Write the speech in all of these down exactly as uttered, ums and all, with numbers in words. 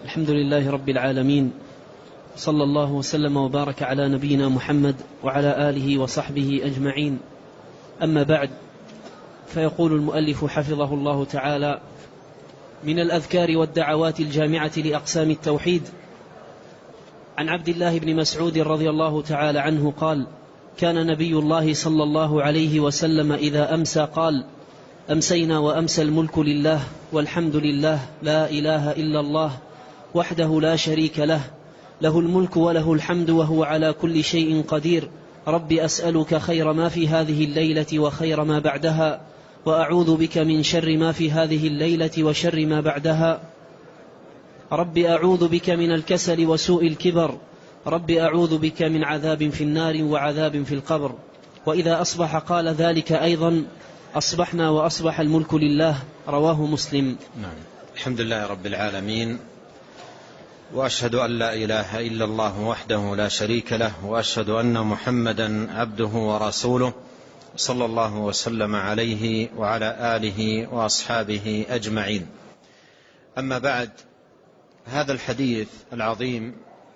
الحمد لله رب العالمين، صلى الله وسلم وبارك على نبينا محمد وعلى آله وصحبه أجمعين. أما بعد، فيقول المؤلف حفظه الله تعالى: من الأذكار والدعوات الجامعة لأقسام التوحيد، عن عبد الله بن مسعود رضي الله تعالى عنه قال: كان نبي الله صلى الله عليه وسلم إذا أمسى قال: أمسينا وأمسى الملك لله والحمد لله لا إله إلا الله وحده لا شريك له له الملك وله الحمد وهو على كل شيء قدير. رب أسألك خير ما في هذه الليلة وخير ما بعدها، وأعوذ بك من شر ما في هذه الليلة وشر ما بعدها. رب أعوذ بك من الكسل وسوء الكبر. رب أعوذ بك من عذاب في النار وعذاب في القبر. وإذا أصبح قال ذلك أيضا: أصبحنا وأصبح الملك لله. رواه مسلم. نعم. الحمد لله رب العالمين، وأشهد أن لا إله إلا الله وحده لا شريك له، وأشهد أن محمدا عبده ورسوله، صلى الله وسلم عليه وعلى آله وأصحابه أجمعين. أما بعد، هذا الحديث العظيم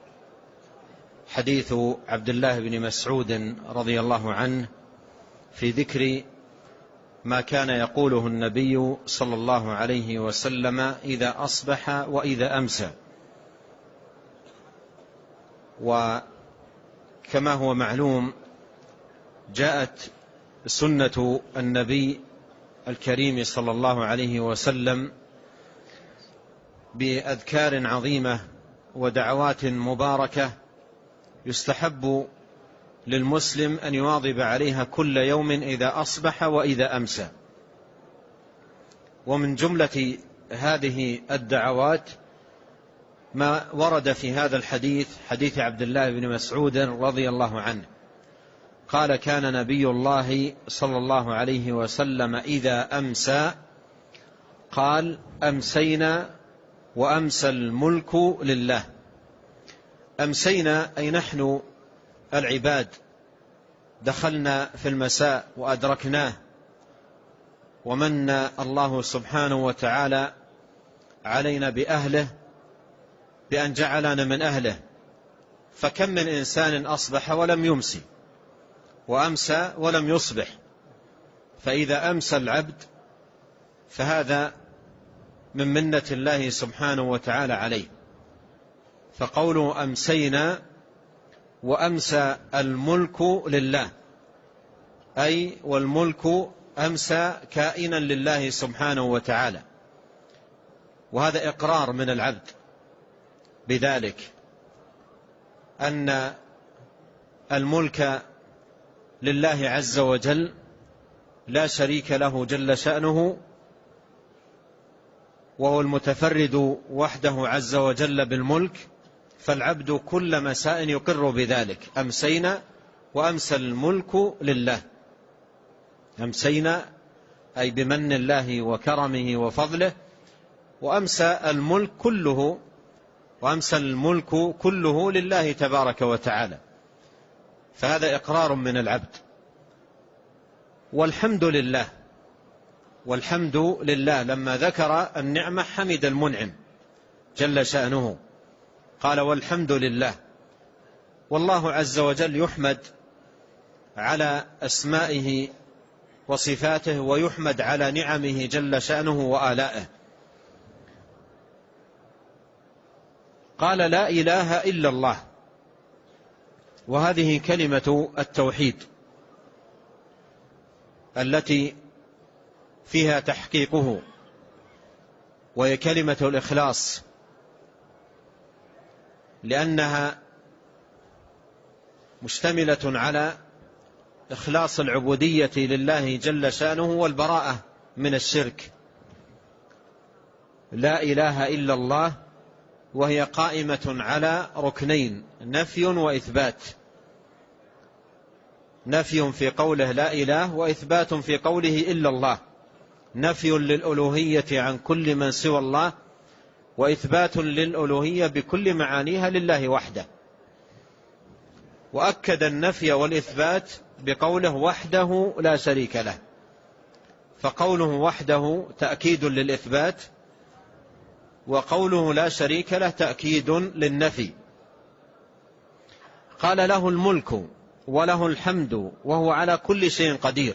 حديث عبد الله بن مسعود رضي الله عنه في ذكر ما كان يقوله النبي صلى الله عليه وسلم إذا أصبح وإذا أمسى. وكما هو معلوم، جاءت سنة النبي الكريم صلى الله عليه وسلم بأذكار عظيمة ودعوات مباركة يستحب للمسلم أن يواظب عليها كل يوم إذا أصبح وإذا أمسى. ومن جملة هذه الدعوات ما ورد في هذا الحديث، حديث عبد الله بن مسعود رضي الله عنه قال: كان نبي الله صلى الله عليه وسلم إذا أمسى قال: أمسينا وأمسى الملك لله. أمسينا أي نحن العباد دخلنا في المساء وأدركناه، ومن الله سبحانه وتعالى علينا بأهله بأن جعلنا من أهله. فكم من إنسان أصبح ولم يمسي، وأمسى ولم يصبح. فإذا أمسى العبد فهذا من منة الله سبحانه وتعالى عليه. فقوله أمسينا وأمسى الملك لله، أي والملك أمسى كائنا لله سبحانه وتعالى. وهذا إقرار من العبد بذلك، أن الملك لله عز وجل لا شريك له جل شأنه، وهو المتفرد وحده عز وجل بالملك. فالعبد كل مساء يقر بذلك: أمسينا وأمسى الملك لله. أمسينا أي بمن الله وكرمه وفضله، وأمسى الملك كله وأمسى الملك كله لله تبارك وتعالى. فهذا إقرار من العبد. والحمد لله، والحمد لله لما ذكر النعمة حمد المنعم جل شأنه، قال: والحمد لله. والله عز وجل يحمد على أسمائه وصفاته، ويحمد على نعمه جل شأنه وآلائه. قال: لا إله إلا الله. وهذه كلمة التوحيد التي فيها تحقيقه، وهي كلمة الإخلاص، لأنها مشتملة على إخلاص العبودية لله جل شأنه والبراءة من الشرك. لا إله إلا الله، وهي قائمة على ركنين: نفي وإثبات. نفي في قوله لا إله، وإثبات في قوله إلا الله. نفي للألوهية عن كل من سوى الله، وإثبات للألوهية بكل معانيها لله وحده. وأكد النفي والإثبات بقوله: وحده لا شريك له. فقوله وحده تأكيد للإثبات، وقوله لا شريك له تأكيد للنفي. قال له الملك وله الحمد وهو على كل شيء قدير،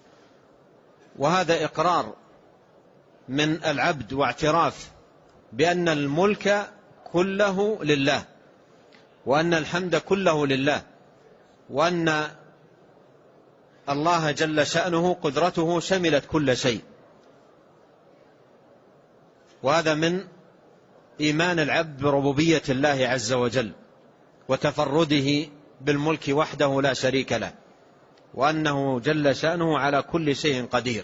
وهذا إقرار من العبد واعتراف بأن الملك كله لله، وأن الحمد كله لله، وأن الله جل شأنه قدرته شملت كل شيء. وهذا من إيمان العبد بربوبية الله عز وجل وتفرده بالملك وحده لا شريك له، وأنه جل شأنه على كل شيء قدير.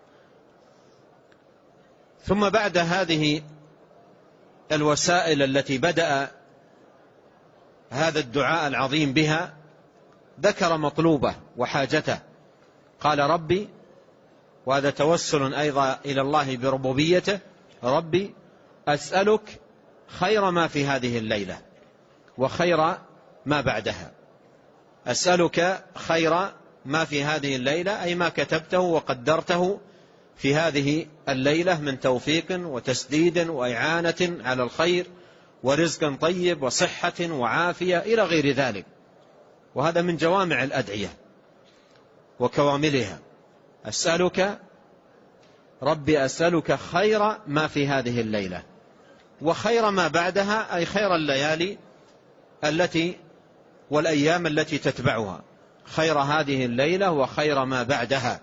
ثم بعد هذه الوسائل التي بدأ هذا الدعاء العظيم بها ذكر مطلوبه وحاجته. قال ربي، وهذا توسل أيضا إلى الله بربوبيته، ربي أسألك خير ما في هذه الليلة وخير ما بعدها. أسألك خير ما في هذه الليلة أي ما كتبته وقدرته في هذه الليلة من توفيق وتسديد وإعانة على الخير ورزق طيب وصحة وعافية إلى غير ذلك. وهذا من جوامع الأدعية وكواملها. أسألك ربي أسألك خير ما في هذه الليلة وخير ما بعدها، أي خير الليالي التي والأيام التي تتبعها، خير هذه الليلة وخير ما بعدها.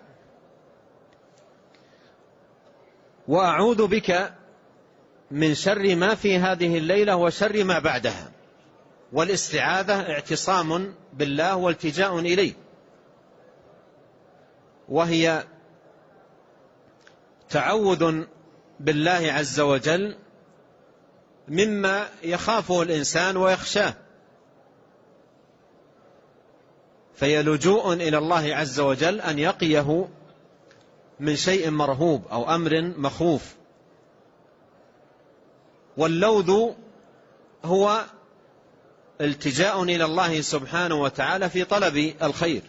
وأعوذ بك من شر ما في هذه الليلة وشر ما بعدها. والاستعاذة اعتصام بالله والتجاء إليه، وهي تعوذ بالله عز وجل مما يخافه الإنسان ويخشاه، فهي لجوء إلى الله عز وجل أن يقيه من شيء مرهوب أو أمر مخوف. واللوذ هو التجاء إلى الله سبحانه وتعالى في طلب الخير،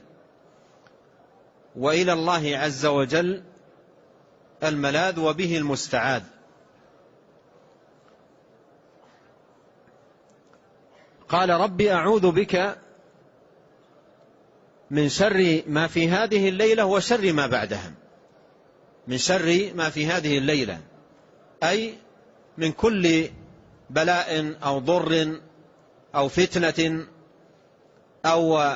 وإلى الله عز وجل الملاذ وبه المستعاذ. قال ربي أعوذ بك من شر ما في هذه الليلة وشر ما بعدها. من شر ما في هذه الليلة أي من كل بلاء أو ضر أو فتنة أو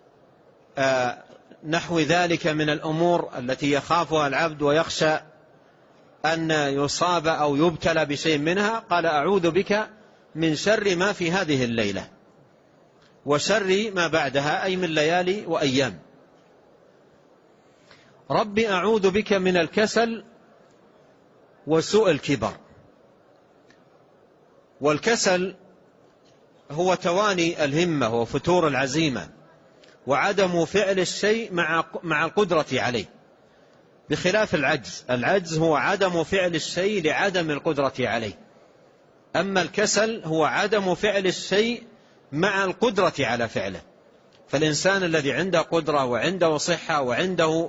نحو ذلك من الأمور التي يخافها العبد ويخشى أن يصاب أو يبتلى بشيء منها. قال أعوذ بك من شر ما في هذه الليلة وشر ما بعدها، أي من ليالي وأيام. ربي أعوذ بك من الكسل وسوء الكبر. والكسل هو تواني الهمة وفتور العزيمة وعدم فعل الشيء مع القدرة عليه، بخلاف العجز. العجز هو عدم فعل الشيء لعدم القدرة عليه، أما الكسل هو عدم فعل الشيء مع القدرة على فعله. فالإنسان الذي عنده قدرة وعنده صحة وعنده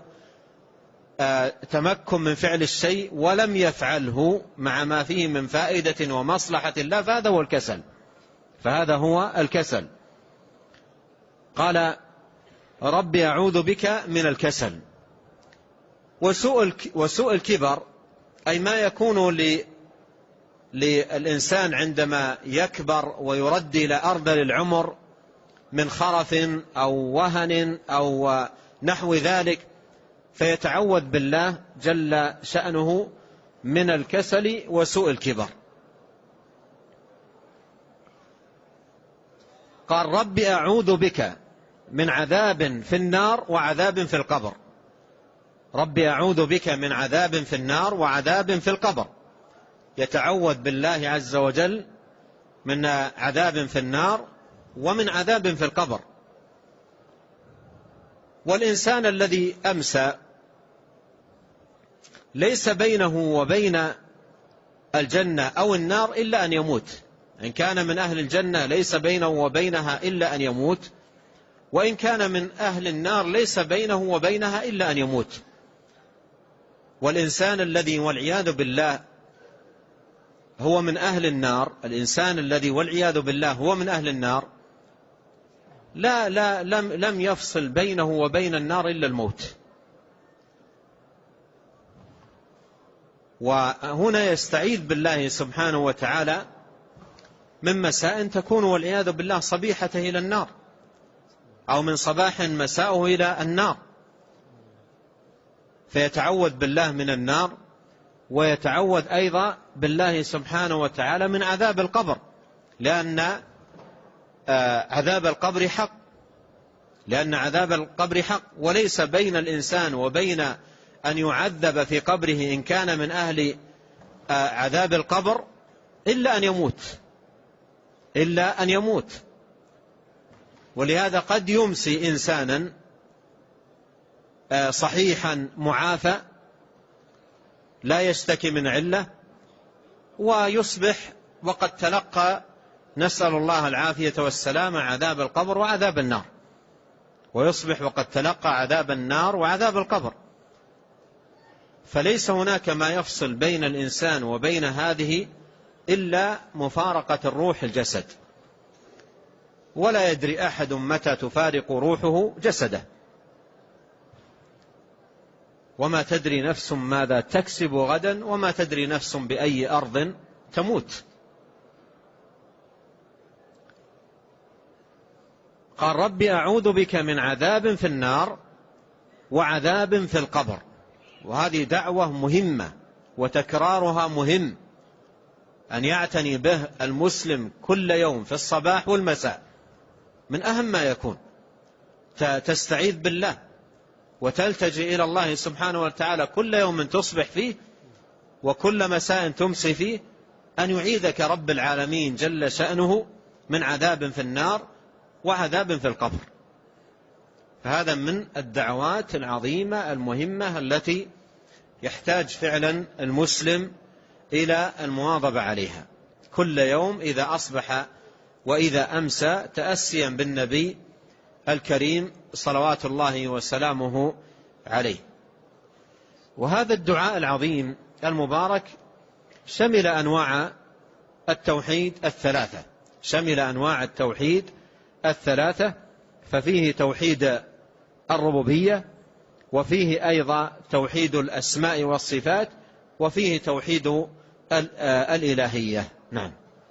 تمكن من فعل الشيء ولم يفعله مع ما فيه من فائدة ومصلحة الله، فهذا هو الكسل، فهذا هو الكسل. قال ربي أعوذ بك من الكسل. وسوء وسوء الكبر أي ما يكون للإنسان عندما يكبر ويرد إلى أرذل العمر من خرف أو وهن أو نحو ذلك، فيتعوذ بالله جل شأنه من الكسل وسوء الكبر. قال ربي أعوذ بك من عذاب في النار وعذاب في القبر. ربي أعوذ بك من عذاب في النار وعذاب في القبر. يتعوذ بالله عز وجل من عذاب في النار ومن عذاب في القبر. والإنسان الذي أمسى ليس بينه وبين الجنة أو النار إلا أن يموت. إن كان من أهل الجنة ليس بينه وبينها إلا أن يموت، وإن كان من أهل النار ليس بينه وبينها إلا أن يموت. والإنسان الذي والعياذ بالله هو من أهل النار، الإنسان الذي والعياذ بالله هو من أهل النار، لا لا لم لم يفصل بينه وبين النار إلا الموت. وهنا يستعيذ بالله سبحانه وتعالى من مساء تكون والعياذ بالله صبيحته إلى النار، أو من صباح مساءه إلى النار، فيتعوذ بالله من النار، ويتعوذ أيضا بالله سبحانه وتعالى من عذاب القبر، لأن عذاب القبر حق، لأن عذاب القبر حق، وليس بين الإنسان وبين أن يعذب في قبره إن كان من أهل عذاب القبر إلا أن يموت، إلا أن يموت. ولهذا قد يمسي إنسانا صحيحا معافى لا يشتكي من علة، ويصبح وقد تلقى، نسأل الله العافية والسلامة، عذاب القبر وعذاب النار، ويصبح وقد تلقى عذاب النار وعذاب القبر. فليس هناك ما يفصل بين الإنسان وبين هذه إلا مفارقة الروح الجسد، ولا يدري أحد متى تفارق روحه جسده، وما تدري نفس ماذا تكسب غدا، وما تدري نفس بأي أرض تموت. قال رب أعوذ بك من عذاب في النار وعذاب في القبر. وهذه دعوة مهمة وتكرارها مهم، أن يعتني به المسلم كل يوم في الصباح والمساء، من أهم ما يكون. تستعيذ بالله وتلتجئ إلى الله سبحانه وتعالى كل يوم تصبح فيه وكل مساء تمسي فيه، أن يعيذك رب العالمين جل شأنه من عذاب في النار وعذاب في القبر. فهذا من الدعوات العظيمة المهمة التي يحتاج فعلا المسلم إلى المواظبة عليها كل يوم إذا أصبح وإذا أمسى، تأسيا بالنبي الكريم صلوات الله وسلامه عليه. وهذا الدعاء العظيم المبارك شمل أنواع التوحيد الثلاثة، شمل أنواع التوحيد الثلاثة، ففيه توحيد الربوبية، وفيه أيضا توحيد الأسماء والصفات، وفيه توحيد الإلهية. نعم.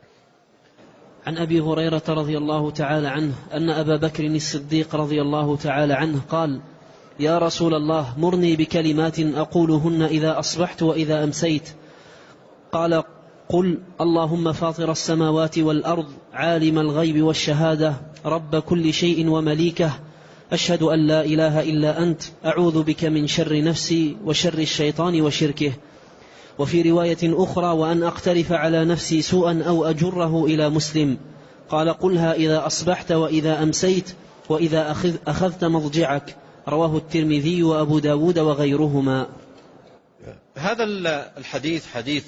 عن أبي هريرة رضي الله تعالى عنه أن أبا بكر الصديق رضي الله تعالى عنه قال: يا رسول الله مرني بكلمات أقولهن إذا أصبحت وإذا أمسيت. قال: قل اللهم فاطر السماوات والأرض عالم الغيب والشهادة رب كل شيء ومليكه أشهد أن لا إله إلا أنت أعوذ بك من شر نفسي وشر الشيطان وشركه. وفي رواية أخرى: وأن أقترف على نفسي سوءا أو أجره إلى مسلم. قال: قلها إذا أصبحت وإذا أمسيت وإذا أخذ أخذت مضجعك. رواه الترمذي وأبو داود وغيرهما. هذا الحديث حديث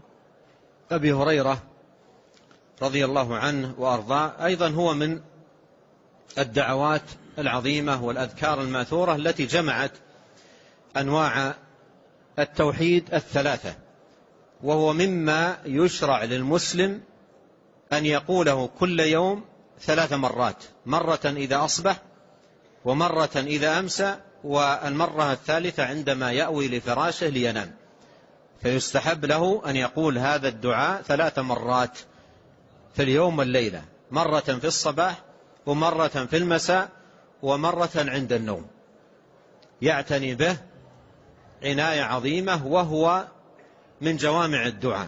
أبي هريرة رضي الله عنه وأرضاه، أيضا هو من الدعوات العظيمة والأذكار الماثورة التي جمعت أنواع التوحيد الثلاثة، وهو مما يشرع للمسلم أن يقوله كل يوم ثلاث مرات، مرة إذا أصبح، ومرة إذا أمسى، والمرة الثالثة عندما يأوي لفراشه لينام. فيستحب له أن يقول هذا الدعاء ثلاث مرات في اليوم والليلة، مرة في الصباح ومرة في المساء ومرة عند النوم، يعتني به عناية عظيمة، وهو من جوامع الدعاء،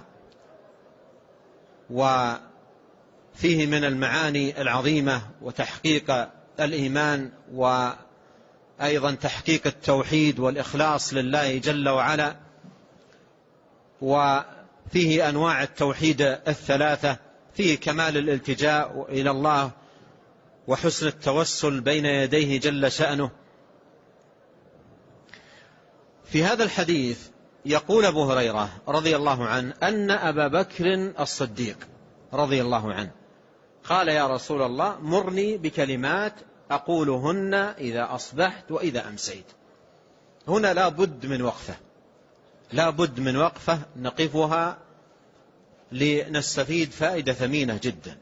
وفيه من المعاني العظيمة وتحقيق الإيمان، وأيضا تحقيق التوحيد والإخلاص لله جل وعلا، وفيه أنواع التوحيد الثلاثة، فيه كمال الالتجاء إلى الله وحسن التوسل بين يديه جل شأنه. في هذا الحديث يقول أبو هريرة رضي الله عنه أن أبا بكر الصديق رضي الله عنه قال: يا رسول الله مرني بكلمات أقولهن إذا أصبحت وإذا أمسيت. هنا لا بد من وقفة، لا بد من وقفة نقفها لنستفيد فائدة ثمينة جدا،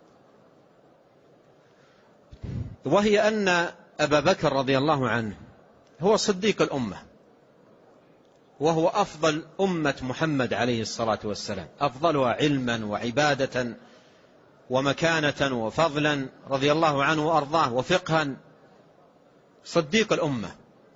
وهي أن أبا بكر رضي الله عنه هو صديق الأمة، وهو أفضل أمة محمد عليه الصلاة والسلام، أفضلها علما وعبادة ومكانة وفضلا رضي الله عنه وأرضاه، وفقها، صديق الأمة،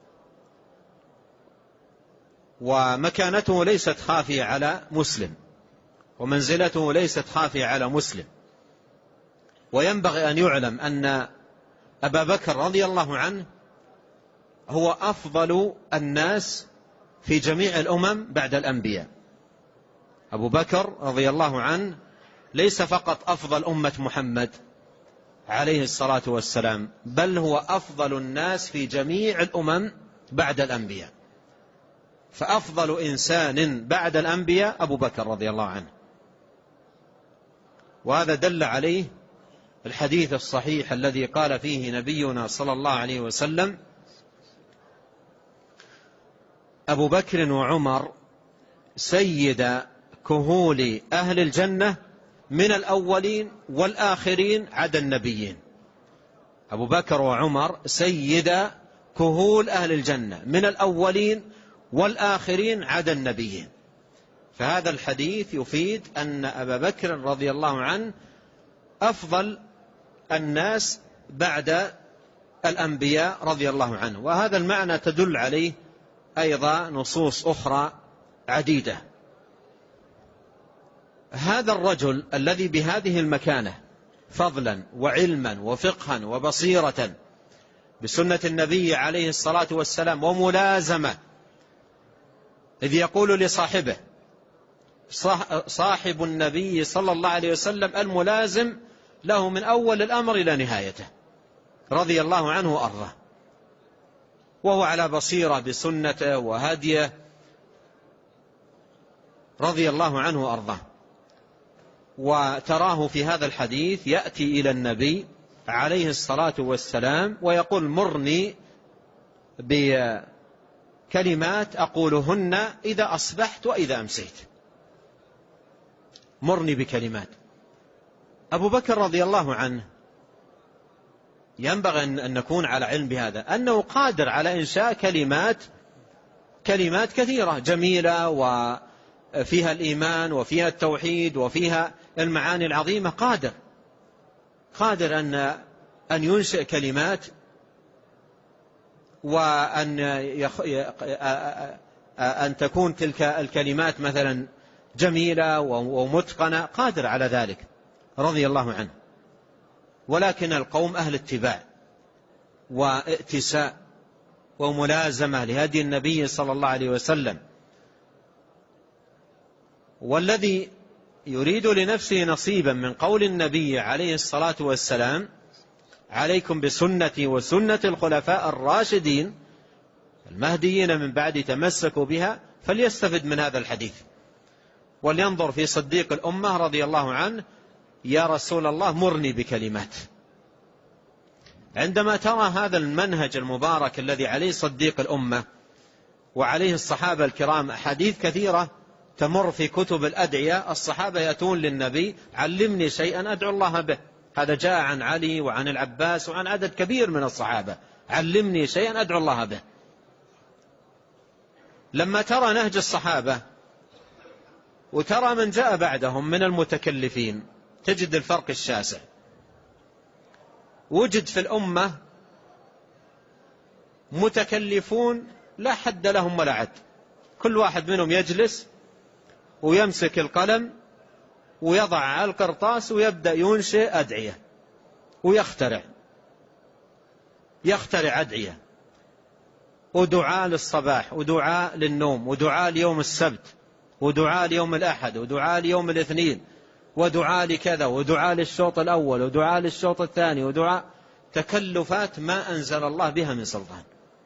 ومكانته ليست خافية على مسلم، ومنزلته ليست خافية على مسلم. وينبغي أن يعلم أن أبا بكر رضي الله عنه هو أفضل الناس في جميع الأمم بعد الأنبياء. أبو بكر رضي الله عنه ليس فقط أفضل أمة محمد عليه الصلاة والسلام، بل هو أفضل الناس في جميع الأمم بعد الأنبياء، فأفضل إنسان بعد الأنبياء أبو بكر رضي الله عنه. وهذا دل عليه الحديث الصحيح الذي قال فيه نبينا صلى الله عليه وسلم: أبو بكر وعمر سيد كهول أهل الجنة من الأولين والآخرين عدا النبيين. أبو بكر وعمر سيد كهول أهل الجنة من الأولين والآخرين عدا النبيين. فهذا الحديث يفيد أن أبا بكر رضي الله عنه أفضل الناس بعد الأنبياء رضي الله عنه، وهذا المعنى تدل عليه أيضا نصوص أخرى عديدة. هذا الرجل الذي بهذه المكانة فضلا وعلما وفقها وبصيرة بسنة النبي عليه الصلاة والسلام وملازمة، إذ يقول لصاحبه صاحب النبي صلى الله عليه وسلم الملازم له من أول الأمر إلى نهايته رضي الله عنه وأرضاه، وهو على بصيرة بسنته وهديه رضي الله عنه وأرضاه. وتراه في هذا الحديث يأتي إلى النبي عليه الصلاة والسلام ويقول: مرني بكلمات أقولهن إذا أصبحت وإذا أمسيت. مرني بكلمات. أبو بكر رضي الله عنه ينبغي أن نكون على علم بهذا، أنه قادر على إنشاء كلمات كلمات كثيرة جميلة وفيها الإيمان وفيها التوحيد وفيها المعاني العظيمة، قادر قادر أن أن ينشئ كلمات، وأن يخ... أن تكون تلك الكلمات مثلا جميلة ومتقنة، قادر على ذلك رضي الله عنه. ولكن القوم أهل اتباع وائتساء وملازمة لهدي النبي صلى الله عليه وسلم، والذي يريد لنفسه نصيبا من قول النبي عليه الصلاة والسلام: عليكم بسنتي وسنة الخلفاء الراشدين المهديين من بعد تمسكوا بها، فليستفد من هذا الحديث ولينظر في صديق الأمة رضي الله عنه: يا رسول الله مرني بكلمات. عندما ترى هذا المنهج المبارك الذي عليه صديق الأمة وعليه الصحابة الكرام، أحاديث كثيرة تمر في كتب الأدعية، الصحابة يأتون للنبي: علمني شيئا أدعو الله به. هذا جاء عن علي وعن العباس وعن عدد كبير من الصحابة: علمني شيئا أدعو الله به. لما ترى نهج الصحابة وترى من جاء بعدهم من المتكلفين تجد الفرق الشاسع. وجد في الأمة متكلفون لا حد لهم ولا عد، كل واحد منهم يجلس ويمسك القلم ويضع على القرطاس ويبدأ ينشئ أدعية ويخترع يخترع أدعية، ودعاء للصباح ودعاء للنوم ودعاء ليوم السبت ودعاء ليوم الأحد ودعاء ليوم الاثنين ودعاء لكذا ودعاء للشوط الأول ودعاء للشوط الثاني ودعاء، تكلفات ما أنزل الله بها من سلطان.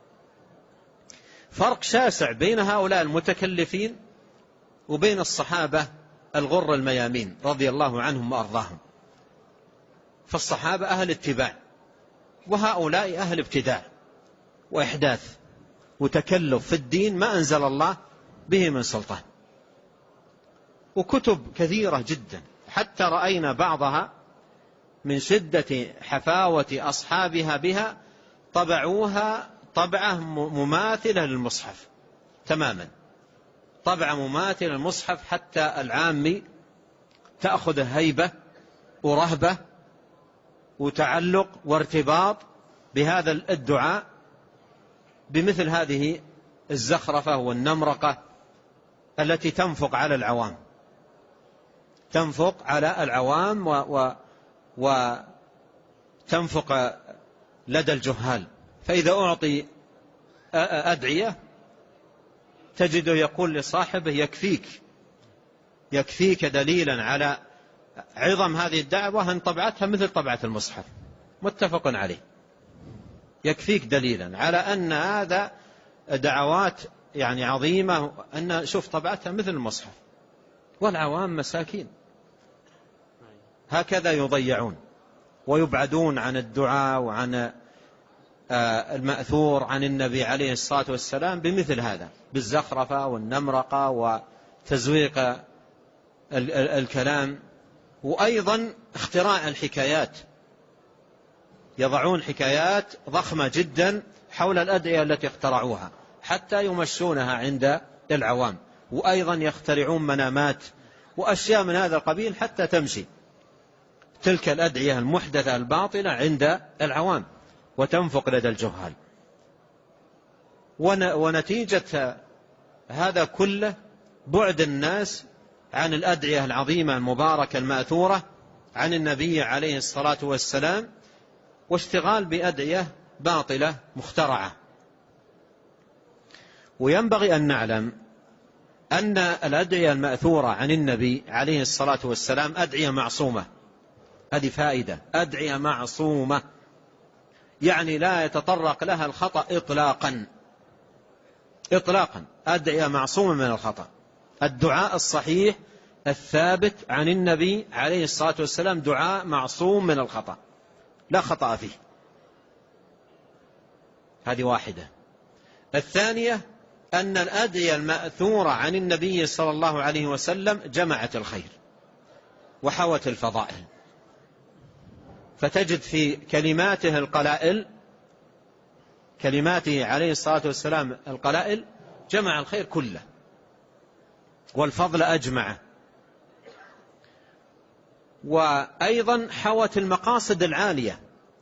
فرق شاسع بين هؤلاء المتكلفين وبين الصحابة الغر الميامين رضي الله عنهم وأرضاهم. فالصحابة أهل اتباع، وهؤلاء أهل ابتداع وإحداث وتكلف في الدين ما أنزل الله به من سلطان. وكتب كثيرة جدا، حتى رأينا بعضها من شدة حفاوة أصحابها بها طبعوها طبعة مماثلة للمصحف تماما، طبعة مماثلة للمصحف، حتى العامي تأخذ هيبة ورهبة وتعلق وارتباط بهذا الدعاء بمثل هذه الزخرفة والنمرقة التي تنفق على العوام، تنفق على العوام و وتنفق لدى الجهال. فإذا أعطي أدعية تجده يقول لصاحبه يكفيك يكفيك دليلا على عظم هذه الدعوة أن طبعتها مثل طبعة المصحف، متفق عليه، يكفيك دليلا على أن هذا دعوات يعني عظيمة، أن شوف طبعتها مثل المصحف. والعوام مساكين هكذا يضيعون ويبعدون عن الدعاء وعن المأثور عن النبي عليه الصلاة والسلام بمثل هذا، بالزخرفة والنمرقة وتزويق الكلام، وأيضا اختراع الحكايات، يضعون حكايات ضخمة جدا حول الأدعية التي اخترعوها حتى يمشونها عند العوام، وأيضا يخترعون منامات وأشياء من هذا القبيل حتى تمشي تلك الأدعية المحدثة الباطلة عند العوام وتنفق لدى الجهال. ونتيجة هذا كله بعد الناس عن الأدعية العظيمة المباركة المأثورة عن النبي عليه الصلاة والسلام، واشتغال بأدعية باطلة مخترعة. وينبغي أن نعلم أن الأدعية المأثورة عن النبي عليه الصلاة والسلام أدعية معصومة، هذه فائدة، أدعية معصومة يعني لا يتطرق لها الخطأ إطلاقا إطلاقا، أدعية معصومة من الخطأ. الدعاء الصحيح الثابت عن النبي عليه الصلاة والسلام دعاء معصوم من الخطأ، لا خطأ فيه، هذه واحدة. الثانية أن الأدعية المأثورة عن النبي صلى الله عليه وسلم جمعت الخير وحوت الفضائل، فتجد في كلماته القلائل، كلماته عليه الصلاة والسلام القلائل جمع الخير كله والفضل أجمعه، وأيضا حوت المقاصد العالية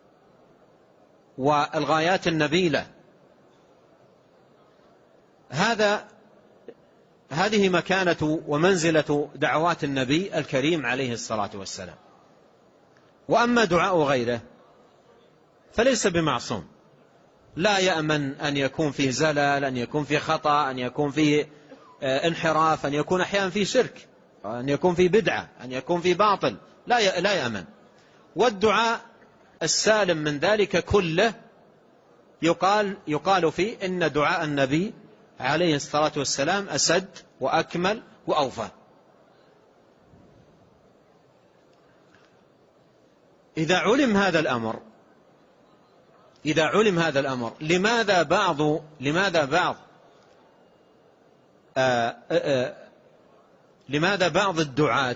والغايات النبيلة. هذا هذه مكانة ومنزلة دعوات النبي الكريم عليه الصلاة والسلام. وأما دعاء غيره فليس بمعصوم، لا يأمن أن يكون فيه زلل، أن يكون فيه خطأ، أن يكون فيه انحراف، أن يكون أحيانا فيه شرك، أن يكون فيه بدعة، أن يكون فيه باطل، لا لا يأمن. والدعاء السالم من ذلك كله يقال يقال فيه إن دعاء النبي عليه الصلاة والسلام أسد وأكمل وأوفى. إذا علم هذا الأمر إذا علم هذا الأمر لماذا بعض لماذا بعض آآ آآ لماذا بعض الدعاة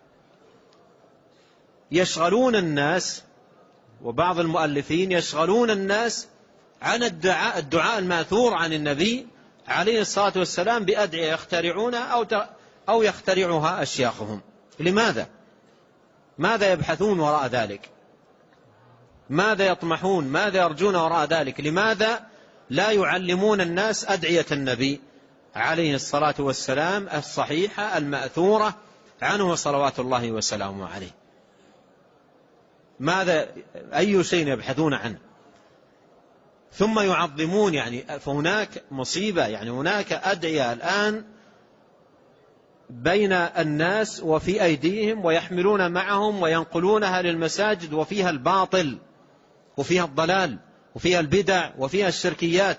يشغلون الناس، وبعض المؤلفين يشغلون الناس عن الدعاء الدعاء الماثور عن النبي عليه الصلاة والسلام بأدعية يخترعونها أو أو يخترعها أشياخهم؟ لماذا؟ ماذا يبحثون وراء ذلك؟ ماذا يطمحون؟ ماذا يرجون وراء ذلك؟ لماذا لا يعلمون الناس أدعية النبي عليه الصلاة والسلام الصحيحة المأثورة عنه صلوات الله وسلامه عليه؟ ماذا أي شيء يبحثون عنه؟ ثم يعظمون، يعني فهناك مصيبة، يعني هناك أدعية الآن بين الناس وفي أيديهم ويحملون معهم وينقلونها للمساجد، وفيها الباطل وفيها الضلال وفيها البدع وفيها الشركيات،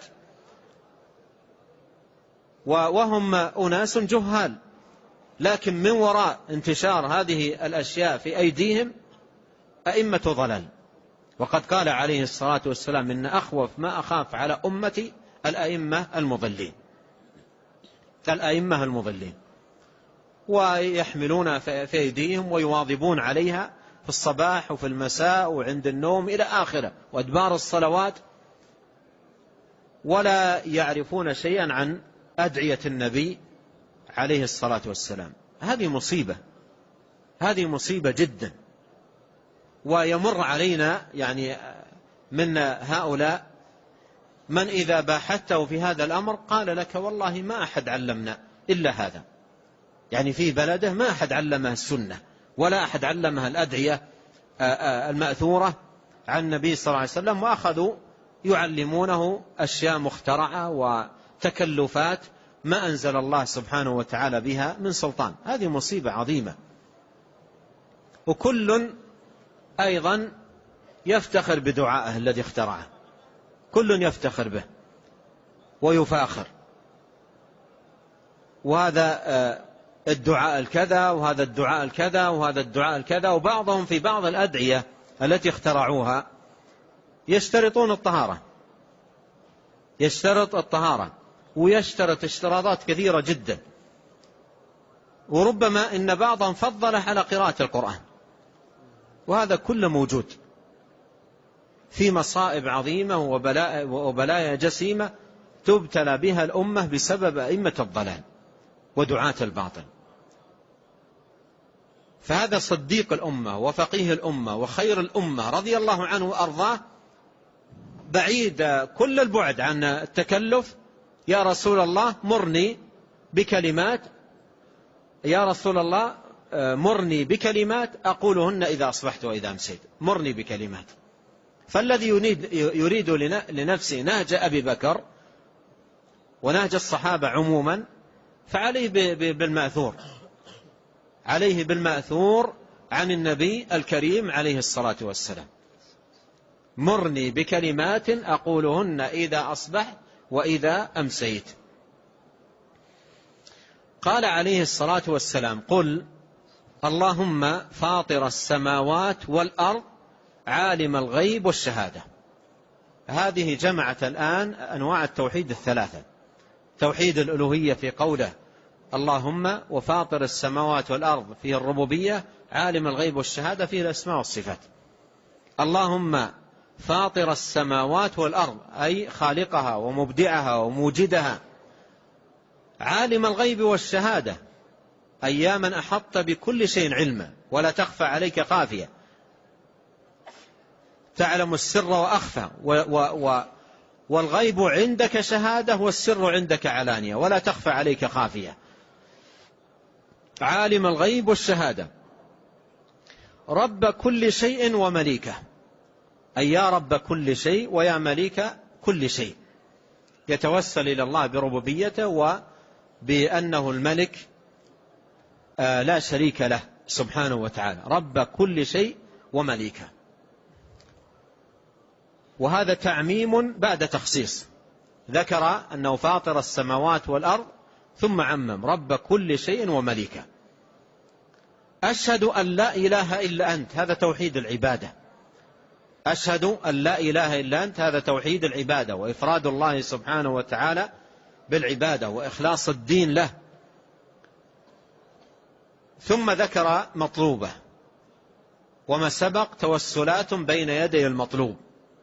وهم أناس جهال، لكن من وراء انتشار هذه الأشياء في أيديهم أئمة ضلال. وقد قال عليه الصلاة والسلام إن أخوف ما أخاف على أمتي الأئمة المضلين الأئمة المضلين ويحملون في أيديهم ويواظبون عليها في الصباح وفي المساء وعند النوم إلى آخره وأدبار الصلوات، ولا يعرفون شيئا عن أدعية النبي عليه الصلاة والسلام. هذه مصيبة، هذه مصيبة جدا. ويمر علينا يعني من هؤلاء من إذا باحثته في هذا الأمر قال لك والله ما أحد علمنا إلا هذا، يعني في بلده ما أحد علمها السنة ولا أحد علمها الأدعية المأثورة عن النبي صلى الله عليه وسلم، وأخذوا يعلمونه أشياء مخترعة وتكلفات ما أنزل الله سبحانه وتعالى بها من سلطان. هذه مصيبة عظيمة. وكل أيضا يفتخر بدعائه الذي اخترعه، كل يفتخر به ويفاخر، وهذا الدعاء الكذا وهذا الدعاء الكذا وهذا الدعاء الكذا. وبعضهم في بعض الأدعية التي اخترعوها يشترطون الطهارة، يشترط الطهارة ويشترط اشتراطات كثيرة جدا، وربما إن بعضهم فضل على قراءة القرآن. وهذا كله موجود في مصائب عظيمة وبلايا جسيمة تبتلى بها الأمة بسبب أئمة الضلال ودعاة الباطل. فهذا صديق الأمة وفقيه الأمة وخير الأمة رضي الله عنه وأرضاه، بعيد كل البعد عن التكلف. يا رسول الله مرني بكلمات، يا رسول الله مرني بكلمات أقولهن إذا أصبحت وإذا أمسيت، مرني بكلمات. فالذي يريد, يريد لنفسه نهج أبي بكر ونهج الصحابة عموما فعليه بالمأثور، عليه بالمأثور عن النبي الكريم عليه الصلاة والسلام. مرني بكلمات أقولهن إذا أصبحت وإذا أمسيت. قال عليه الصلاة والسلام قل اللهم فاطر السماوات والأرض عالم الغيب والشهادة. هذه جمعت الآن أنواع التوحيد الثلاثة: توحيد الألوهية في قوله اللهم وفاطر السماوات والأرض فيه الربوبية، عالم الغيب والشهادة فيه الأسماء والصفات. اللهم فاطر السماوات والأرض أي خالقها ومبدعها وموجدها، عالم الغيب والشهادة أي يا من أحط بكل شيء علما ولا تخفى عليك خافية، تعلم السر وأخفى، و و والغيب عندك شهادة والسر عندك علانية ولا تخفى عليك خافية. عالم الغيب والشهادة، رب كل شيء ومليكه أي يا رب كل شيء ويا مليك كل شيء. يتوسل إلى الله بربوبيته وبأنه الملك لا شريك له سبحانه وتعالى، رب كل شيء ومليكه. وهذا تعميم بعد تخصيص، ذكر أنه فاطر السماوات والأرض ثم عمم رب كل شيء ومليكه. أشهد أن لا إله إلا أنت، هذا توحيد العبادة. أشهد أن لا إله إلا أنت، هذا توحيد العبادة وإفراد الله سبحانه وتعالى بالعبادة وإخلاص الدين له. ثم ذكر مطلوبه وما سبق توسلات بين يدي المطلوب.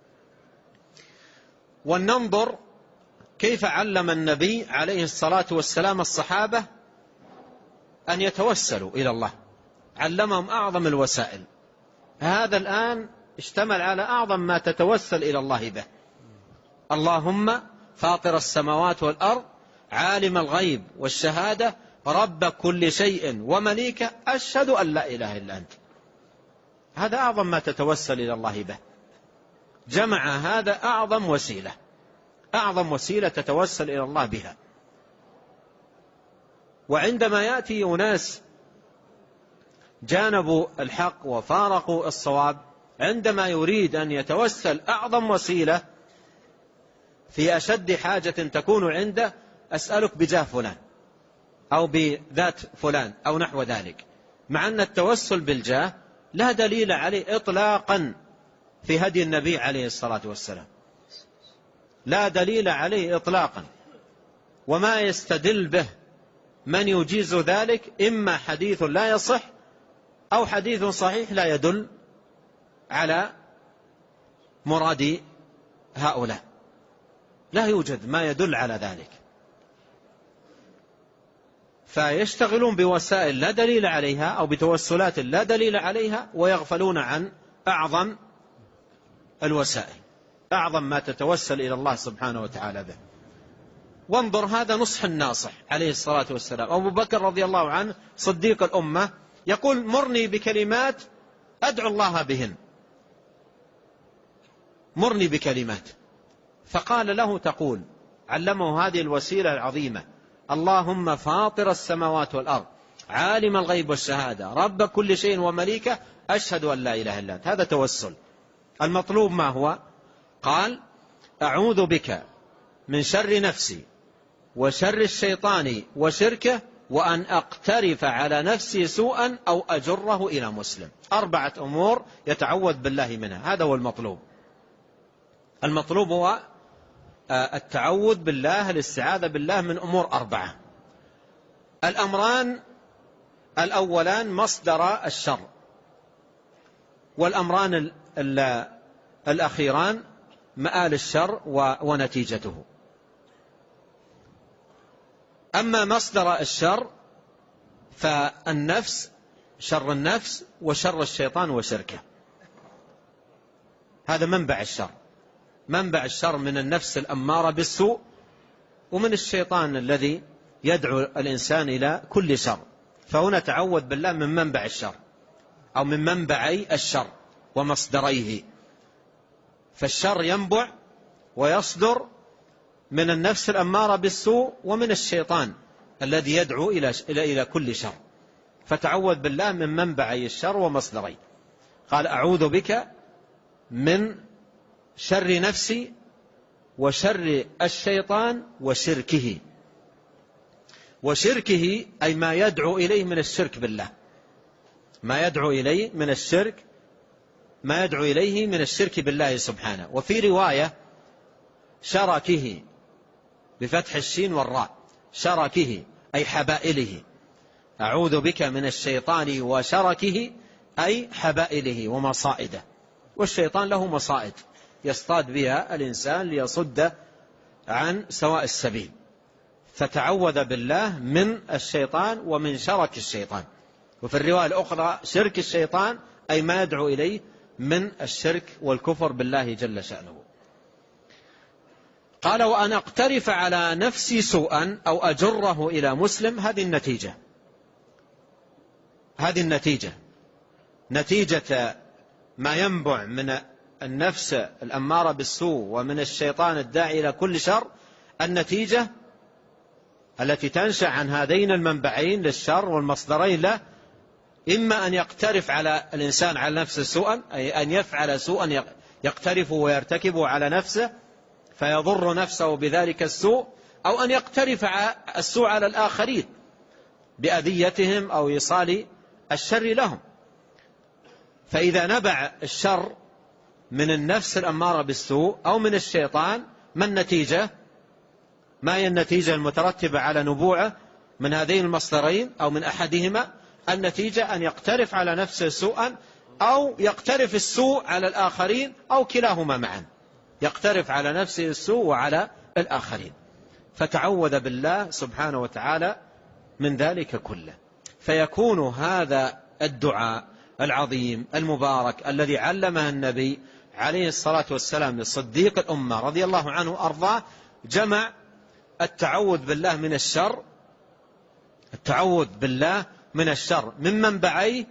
ولننظر كيف علم النبي عليه الصلاة والسلام الصحابة أن يتوسلوا إلى الله، علمهم أعظم الوسائل. هذا الآن اشتمل على أعظم ما تتوسل إلى الله به. اللهم فاطر السماوات والأرض عالم الغيب والشهادة رب كل شيء ومليكه أشهد أن لا إله إلا أنت. هذا أعظم ما تتوسل إلى الله به، جمع هذا أعظم وسيلة، أعظم وسيلة تتوسل إلى الله بها. وعندما يأتي أناس جانبوا الحق وفارقوا الصواب، عندما يريد أن يتوسل أعظم وسيلة في أشد حاجة تكون عنده، أسألك بجاه فلان أو بذات فلان أو نحو ذلك، مع أن التوسل بالجاه لا دليل عليه إطلاقا في هدي النبي عليه الصلاة والسلام، لا دليل عليه إطلاقا. وما يستدل به من يجيز ذلك إما حديث لا يصح أو حديث صحيح لا يدل على مراد هؤلاء، لا يوجد ما يدل على ذلك، فيشتغلون بوسائل لا دليل عليها أو بتوسلات لا دليل عليها، ويغفلون عن أعظم الوسائل، أعظم ما تتوسل إلى الله سبحانه وتعالى به. وانظر هذا نصح الناصح عليه الصلاة والسلام. أبو بكر رضي الله عنه صديق الأمة يقول مرني بكلمات أدعو الله بهن، مرني بكلمات، فقال له تقول، علمه هذه الوسيلة العظيمة: اللهم فاطر السماوات والأرض عالم الغيب والشهادة رب كل شيء ومليكه أشهد أن لا إله إلا أنت. هذا توسل. المطلوب ما هو؟ قال: أعوذ بك من شر نفسي وشر الشيطان وشركه وأن أقترف على نفسي سوءا أو أجره إلى مسلم. أربعة أمور يتعوذ بالله منها، هذا هو المطلوب. المطلوب هو التعوذ بالله، الاستعاذة بالله من أمور أربعة. الأمران الأولان مصدر الشر، والأمران الأخيران مآل الشر ونتيجته. أما مصدر الشر فالنفس، شر النفس وشر الشيطان وشركه، هذا منبع الشر. منبع الشر من النفس الأمارة بالسوء، ومن الشيطان الذي يدعو الإنسان إلى كل شر. فهنا تعوذ بالله من منبع الشر أو من منبعي الشر ومصدريه. فالشر ينبع ويصدر من النفس الأمارة بالسوء ومن الشيطان الذي يدعو إلى إلى كل شر. فتعوذ بالله من منبعي الشر ومصدري. قال: أعوذ بك من شر نفسي وشر الشيطان وشركه. وشركه أي ما يدعو إليه من الشرك بالله، ما يدعو إليه من الشرك، ما يدعو إليه من الشرك بالله سبحانه. وفي رواية شركه بفتح الشين والراء، شركه أي حبائله. أعوذ بك من الشيطان وشركه أي حبائله ومصائده. والشيطان له مصائد يصطاد بها الإنسان ليصد عن سواء السبيل. فتعوذ بالله من الشيطان ومن شرك الشيطان. وفي الرواية الأخرى شرك الشيطان أي ما يدعو إليه من الشرك والكفر بالله جل شأنه. قال: وأن أقترف على نفسي سوءا أو أجره إلى مسلم. هذه النتيجة، هذه النتيجة نتيجة ما ينبع من النفس الأمارة بالسوء ومن الشيطان الداعي إلى كل شر. النتيجة التي تنشأ عن هذين المنبعين للشر والمصدرين له، إما أن يقترف على الإنسان على نفسه سوءا، أي أن يفعل سوءا يقترف ويرتكبه على نفسه فيضر نفسه بذلك السوء، أو أن يقترف السوء على الآخرين بأذيتهم أو إيصال الشر لهم. فإذا نبع الشر من النفس الأمارة بالسوء أو من الشيطان، ما النتيجة؟ ما هي النتيجة المترتبة على نبوعه من هذين المصدرين أو من أحدهما؟ النتيجة أن يقترف على نفسه سوءا أو يقترف السوء على الآخرين أو كلاهما معا، يقترف على نفسه السوء وعلى الآخرين. فتعوذ بالله سبحانه وتعالى من ذلك كله. فيكون هذا الدعاء العظيم المبارك الذي علمه النبي عليه الصلاة والسلام للصديق الأمة رضي الله عنه وأرضاه، جمع التعوذ بالله من الشر، التعوذ بالله من الشر من منبعيه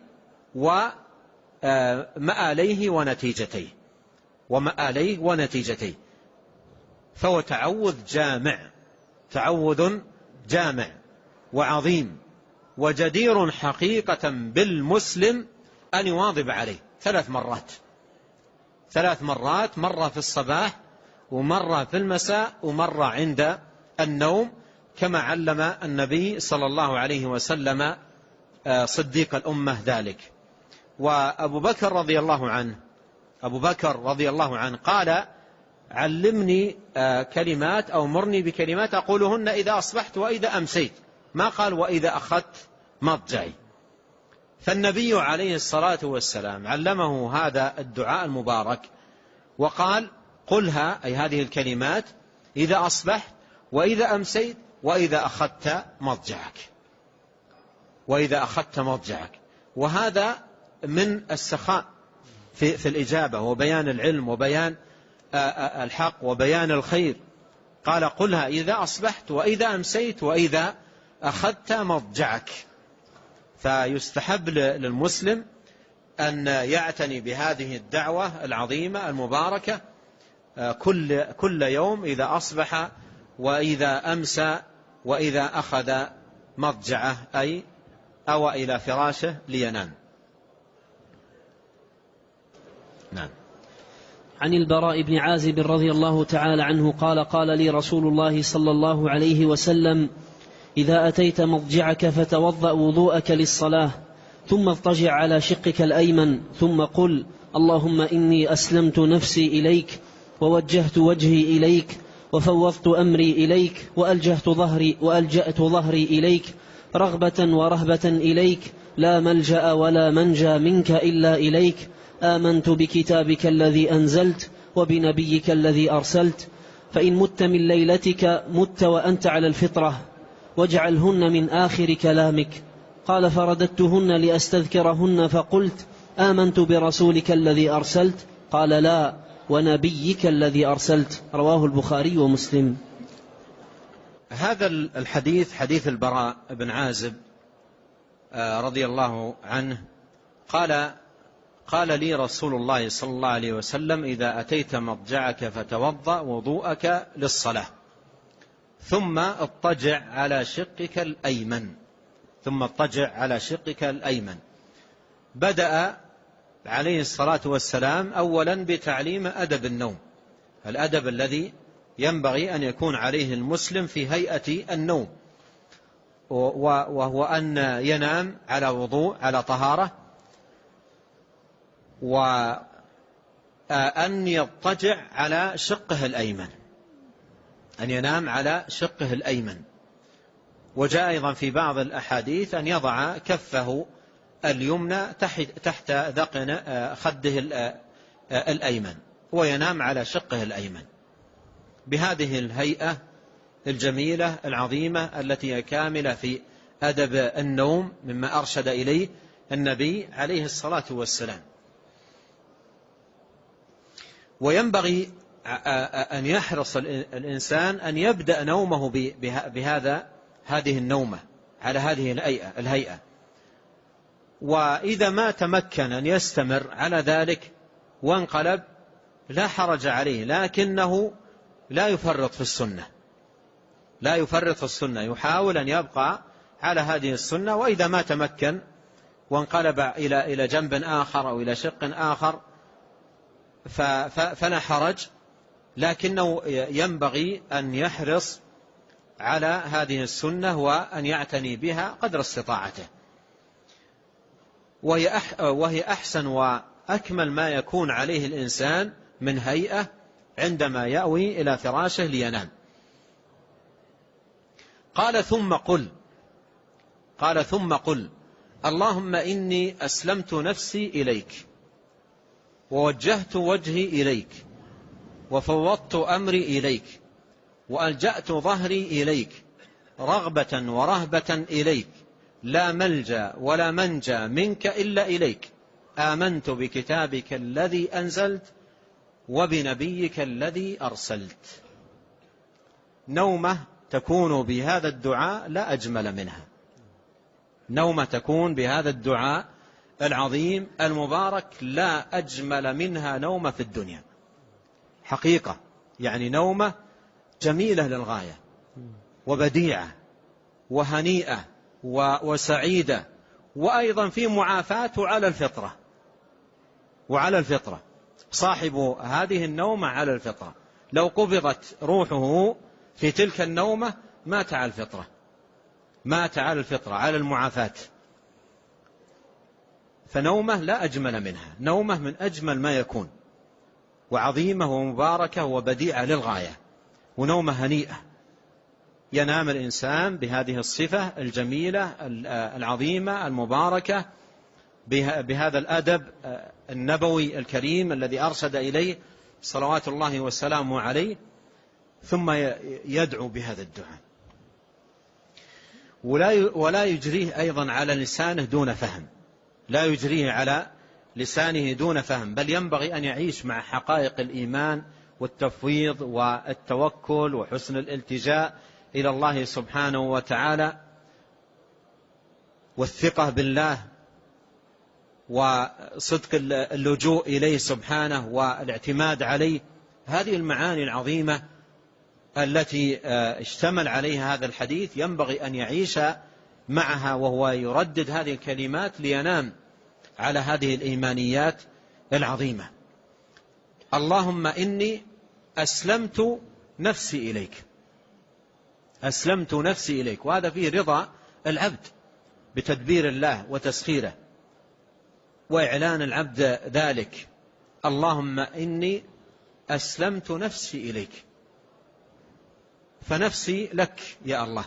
ومآليه ونتيجتيه ومآليه ونتيجتيه. فهو تعوذ جامع، تعوذ جامع وعظيم وجدير حقيقة بالمسلم أن يواظب عليه ثلاث مرات، ثلاث مرات، مرة في الصباح ومرة في المساء ومرة عند النوم، كما علم النبي صلى الله عليه وسلم صديق الأمة ذلك. وأبو بكر رضي الله عنه أبو بكر رضي الله عنه قال: علمني كلمات أو مرني بكلمات أقولهن إذا أصبحت وإذا أمسيت. ما قال وإذا أخذت مضجعي. فالنبي عليه الصلاة والسلام علمه هذا الدعاء المبارك وقال قلها، أي هذه الكلمات، إذا أصبحت وإذا أمسيت وإذا أخذت مضجعك، وإذا أخذت مضجعك. وهذا من السخاء في, في الإجابة وبيان العلم وبيان الحق وبيان الخير. قال قلها إذا أصبحت وإذا أمسيت وإذا أخذت مضجعك. فيستحب للمسلم أن يعتني بهذه الدعوة العظيمة المباركة كل, كل يوم إذا أصبح وإذا أمسى وإذا أخذ مضجعه، أي أوى إلى فراشه لينام. نعم. عن البراء بن عازب رضي الله تعالى عنه قال قال لي رسول الله صلى الله عليه وسلم إذا أتيت مضجعك فتوضأ وضوءك للصلاة ثم اضطجع على شقك الأيمن ثم قل اللهم إني أسلمت نفسي إليك ووجهت وجهي إليك وفوضت أمري إليك وألجأت ظهري, وألجأت ظهري إليك رغبة ورهبة إليك لا ملجأ ولا منجى منك إلا إليك آمنت بكتابك الذي أنزلت وبنبيك الذي أرسلت فإن مت من ليلتك مت وأنت على الفطرة واجعلهن من آخر كلامك. قال فرددتهن لأستذكرهن فقلت آمنت برسولك الذي أرسلت قال لا ونبيك الذي أرسلت. رواه البخاري ومسلم. هذا الحديث حديث البراء بن عازب رضي الله عنه قال قال لي رسول الله صلى الله عليه وسلم إذا أتيت مضجعك فتوضأ وضوءك للصلاة ثم اضطجع على شقك الأيمن ثم اضطجع على شقك الأيمن. بدأ عليه الصلاة والسلام أولا بتعليم أدب النوم، الأدب الذي ينبغي أن يكون عليه المسلم في هيئة النوم، وهو أن ينام على وضوء على طهارة، وأن يضطجع على شقه الأيمن، أن ينام على شقه الأيمن. وجاء أيضا في بعض الأحاديث أن يضع كفه اليمنى تحت ذقن خده الأيمن وينام على شقه الأيمن بهذه الهيئة الجميلة العظيمة التي هي كاملة في أدب النوم مما أرشد إليه النبي عليه الصلاة والسلام. وينبغي أن يحرص الإنسان أن يبدأ نومه بهذا هذه النومة على هذه الهيئة، وإذا ما تمكن أن يستمر على ذلك وانقلب لا حرج عليه، لكنه لا يفرط في السنة، لا يفرط في السنة، يحاول أن يبقى على هذه السنة. وإذا ما تمكن وانقلب إلى إلى جنب آخر أو إلى شق آخر فلا حرج، لكنه ينبغي أن يحرص على هذه السنة وأن يعتني بها قدر استطاعته. وهي أحسن وأكمل ما يكون عليه الإنسان من هيئة عندما يأوي إلى فراشه لينام. قال ثم قل قال ثم قل اللهم إني أسلمت نفسي إليك ووجهت وجهي إليك وفوضت أمري إليك وألجأت ظهري إليك رغبة ورهبة إليك لا ملجأ ولا منجى منك إلا إليك آمنت بكتابك الذي أنزلت وبنبيك الذي أرسلت. نومة تكون بهذا الدعاء لا أجمل منها، نومة تكون بهذا الدعاء العظيم المبارك لا أجمل منها نومة في الدنيا حقيقة، يعني نومة جميلة للغاية وبديعة وهنيئة وسعيدة، وأيضا في معافاة على الفطرة وعلى الفطرة. صاحب هذه النومة على الفطرة، لو قبضت روحه في تلك النومة مات على الفطرة، مات على الفطرة على المعافاة. فنومة لا أجمل منها، نومة من أجمل ما يكون، وعظيمة ومباركة وبديعة للغاية، ونومة هنيئة ينام الإنسان بهذه الصفة الجميلة العظيمة المباركة، بهذا الأدب النبوي الكريم الذي أرشد إليه صلوات الله وسلامه عليه، ثم يدعو بهذا الدعاء، ولا يجريه أيضا على لسانه دون فهم، لا يجريه على لسانه دون فهم، بل ينبغي أن يعيش مع حقائق الإيمان والتفويض والتوكل وحسن الالتجاء إلى الله سبحانه وتعالى، والثقة بالله وصدق اللجوء إليه سبحانه والاعتماد عليه. هذه المعاني العظيمة التي اشتمل عليها هذا الحديث ينبغي أن يعيش معها وهو يردد هذه الكلمات لينام على هذه الإيمانيات العظيمة. اللهم إني أسلمت نفسي إليك، أسلمت نفسي إليك، وهذا فيه رضا العبد بتدبير الله وتسخيره وإعلان العبد ذلك. اللهم إني أسلمت نفسي إليك، فنفسي لك يا الله،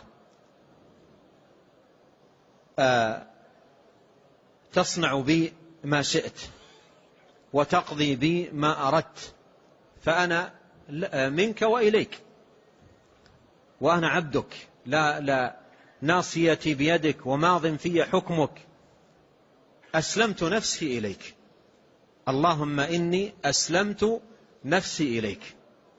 آه تصنع بي ما شئت وتقضي بي ما أردت، فأنا منك وإليك، وأنا عبدك، لا لا ناصيتي بيدك وماض في حكمك، أسلمت نفسي إليك. اللهم إني أسلمت نفسي إليك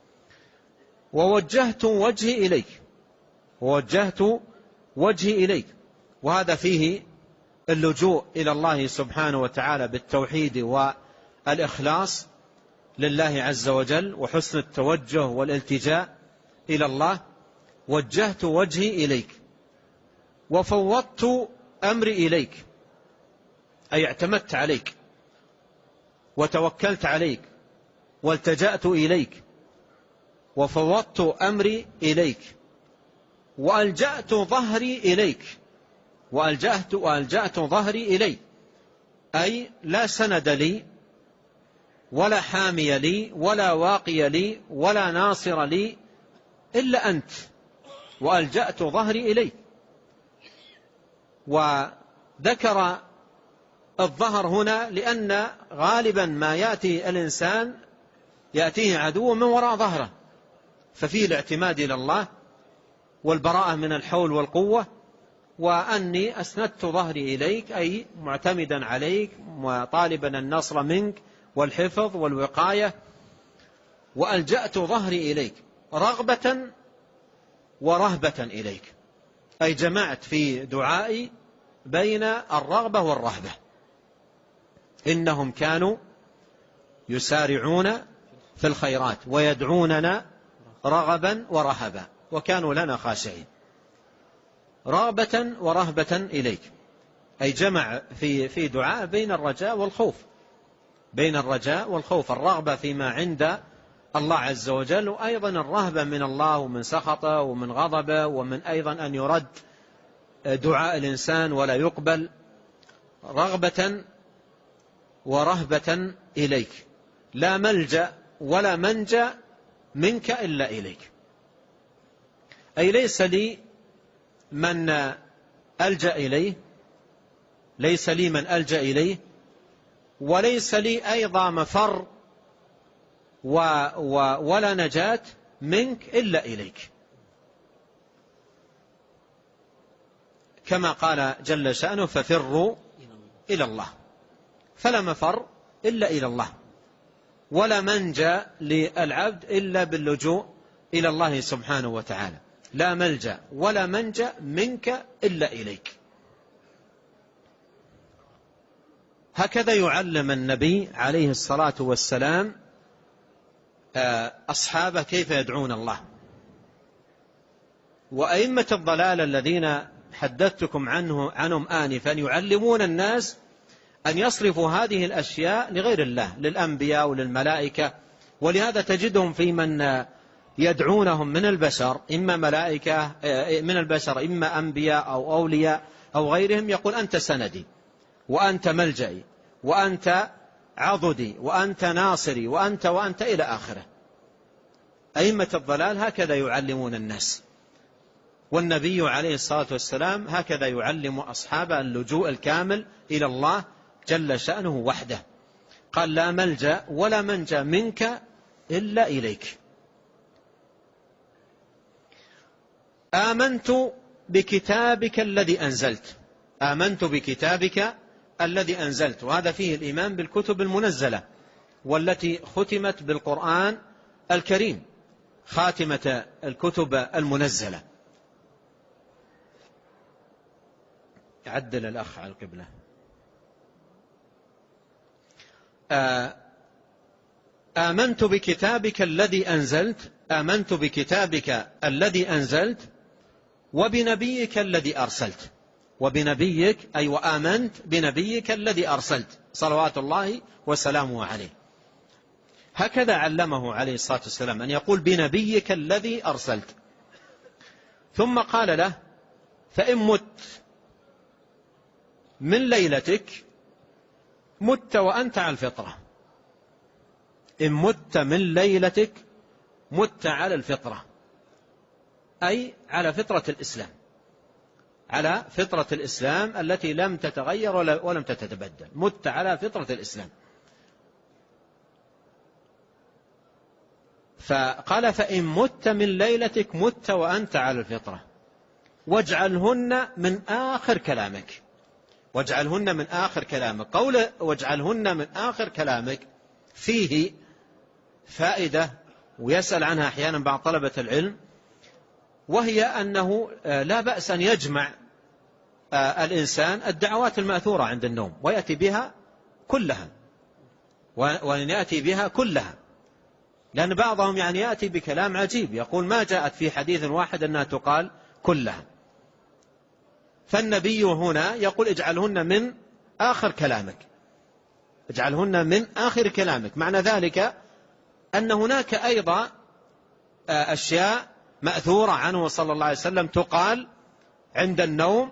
ووجهت وجهي إليك، ووجهت وجهي إليك، وهذا فيه اللجوء إلى الله سبحانه وتعالى بالتوحيد والإخلاص لله عز وجل وحسن التوجه والالتجاء إلى الله. وجهت وجهي إليك وفوضت أمري إليك، أي اعتمدت عليك وتوكلت عليك والتجأت إليك، وفوضت أمري إليك وألجأت ظهري إليك، وألجأت, وألجأت ظهري إليك، أي لا سند لي ولا حامي لي ولا واقي لي ولا ناصر لي إلا أنت، وألجأت ظهري إليك. وذكر الظهر هنا لأن غالبا ما يأتي الإنسان يأتيه عدو من وراء ظهره، ففيه الاعتماد إلى الله والبراءة من الحول والقوة، وأني أسندت ظهري إليك، أي معتمدا عليك وطالبا النصر منك والحفظ والوقاية. وألجأت ظهري إليك رغبة ورهبة إليك، أي جمعت في دعائي بين الرغبة والرهبة. إنهم كانوا يسارعون في الخيرات ويدعوننا رغبا ورهبا وكانوا لنا خاشعين. رغبة ورهبة إليك، أي جمع في في دعاء بين الرجاء والخوف، بين الرجاء والخوف، الرغبة فيما عند الله عز وجل، وأيضا الرهبة من الله ومن سخطه ومن غضبه، ومن أيضا أن يرد دعاء الإنسان ولا يقبل. رغبة ورهبة إليك، لا ملجأ ولا منجأ منك إلا إليك، أي ليس لي من ألجأ إليه، ليس لي من ألجأ إليه، وليس لي أيضا مفر و و ولا نجاة منك إلا إليك، كما قال جل شأنه ففروا إلى الله، فلا مفر إلا إلى الله، ولا منجا للعبد إلا باللجوء إلى الله سبحانه وتعالى، لا ملجأ ولا منجا منك إلا إليك. هكذا يعلم النبي عليه الصلاة والسلام أصحابه كيف يدعون الله. وأئمة الضلال الذين حدثتكم عنه عنهم آنفا يعلمون الناس أن يصرفوا هذه الأشياء لغير الله، للأنبياء وللملائكة، ولهذا تجدهم في من يدعونهم من البشر إما ملائكة من البشر إما أنبياء أو أولياء أو غيرهم، يقول أنت سندي وأنت ملجئي وأنت عضدي وأنت ناصري وأنت وأنت إلى آخره. أئمة الضلال هكذا يعلمون الناس، والنبي عليه الصلاة والسلام هكذا يعلم أصحابه اللجوء الكامل إلى الله جل شأنه وحده. قال لا ملجأ ولا منجا منك إلا إليك. آمنت بكتابك الذي أنزلت، آمنت بكتابك الذي أنزلت، وهذا فيه الإيمان بالكتب المنزلة والتي ختمت بالقرآن الكريم، خاتمة الكتب المنزلة. عدل الأخ على القبلة. آمنت بكتابك الذي أنزلت، آمنت بكتابك الذي أنزلت وبنبيك الذي أرسلت، وبنبيك أي وآمنت بنبيك الذي أرسلت صلوات الله وسلامه عليه. هكذا علمه عليه الصلاة والسلام أن يقول بنبيك الذي أرسلت. ثم قال له فإن مت من ليلتك مت وأنت على الفطرة، إن مت من ليلتك مت على الفطرة، أي على فطرة الإسلام، على فطرة الإسلام التي لم تتغير ولم تتبدل، مت على فطرة الإسلام. فقال فإن مت من ليلتك مت وأنت على الفطرة واجعلهن من آخر كلامك، واجعلهن من آخر كلامك. قول واجعلهن من آخر كلامك فيه فائدة ويسأل عنها أحيانا بعض طلبة العلم، وهي أنه لا بأس أن يجمع الإنسان الدعوات المأثورة عند النوم ويأتي بها كلها، وأن يأتي بها كلها، لأن بعضهم يعني يأتي بكلام عجيب يقول ما جاءت في حديث واحد أنها تقال كلها. فالنبي هنا يقول اجعلهن من آخر كلامك، اجعلهن من آخر كلامك، معنى ذلك أن هناك أيضا أشياء مأثورة عنه صلى الله عليه وسلم تقال عند النوم،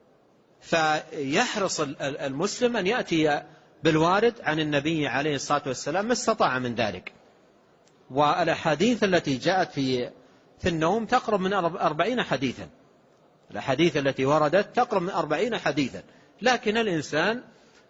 فيحرص المسلم أن يأتي بالوارد عن النبي عليه الصلاة والسلام ما استطاع من ذلك. والأحاديث التي جاءت في في النوم تقرب من أربعين حديثا، الأحاديث التي وردت تقرب من أربعين حديثا، لكن الإنسان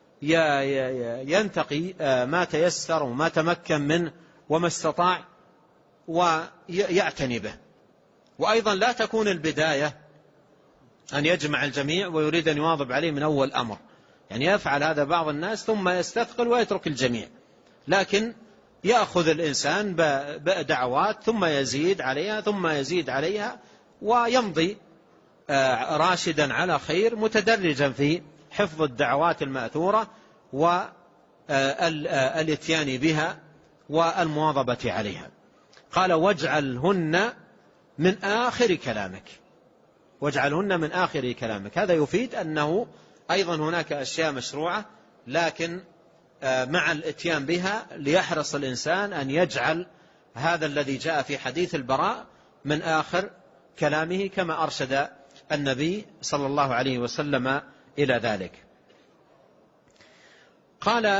ينتقي ما تيسر وما تمكن منه وما استطاع ويعتني به. وأيضا لا تكون البداية أن يجمع الجميع ويريد أن يواظب عليه من أول أمر، يعني يفعل هذا بعض الناس ثم يستثقل ويترك الجميع، لكن يأخذ الإنسان بدعوات ثم يزيد عليها ثم يزيد عليها ويمضي راشدا على خير متدرجا في حفظ الدعوات المأثورة والاتيان بها والمواظبة عليها. قال واجعلهن من آخر كلامك، واجعلهن من آخر كلامك. هذا يفيد أنه أيضا هناك أشياء مشروعة، لكن مع الاتيان بها ليحرص الإنسان أن يجعل هذا الذي جاء في حديث البراء من آخر كلامه كما أرشد النبي صلى الله عليه وسلم إلى ذلك. قال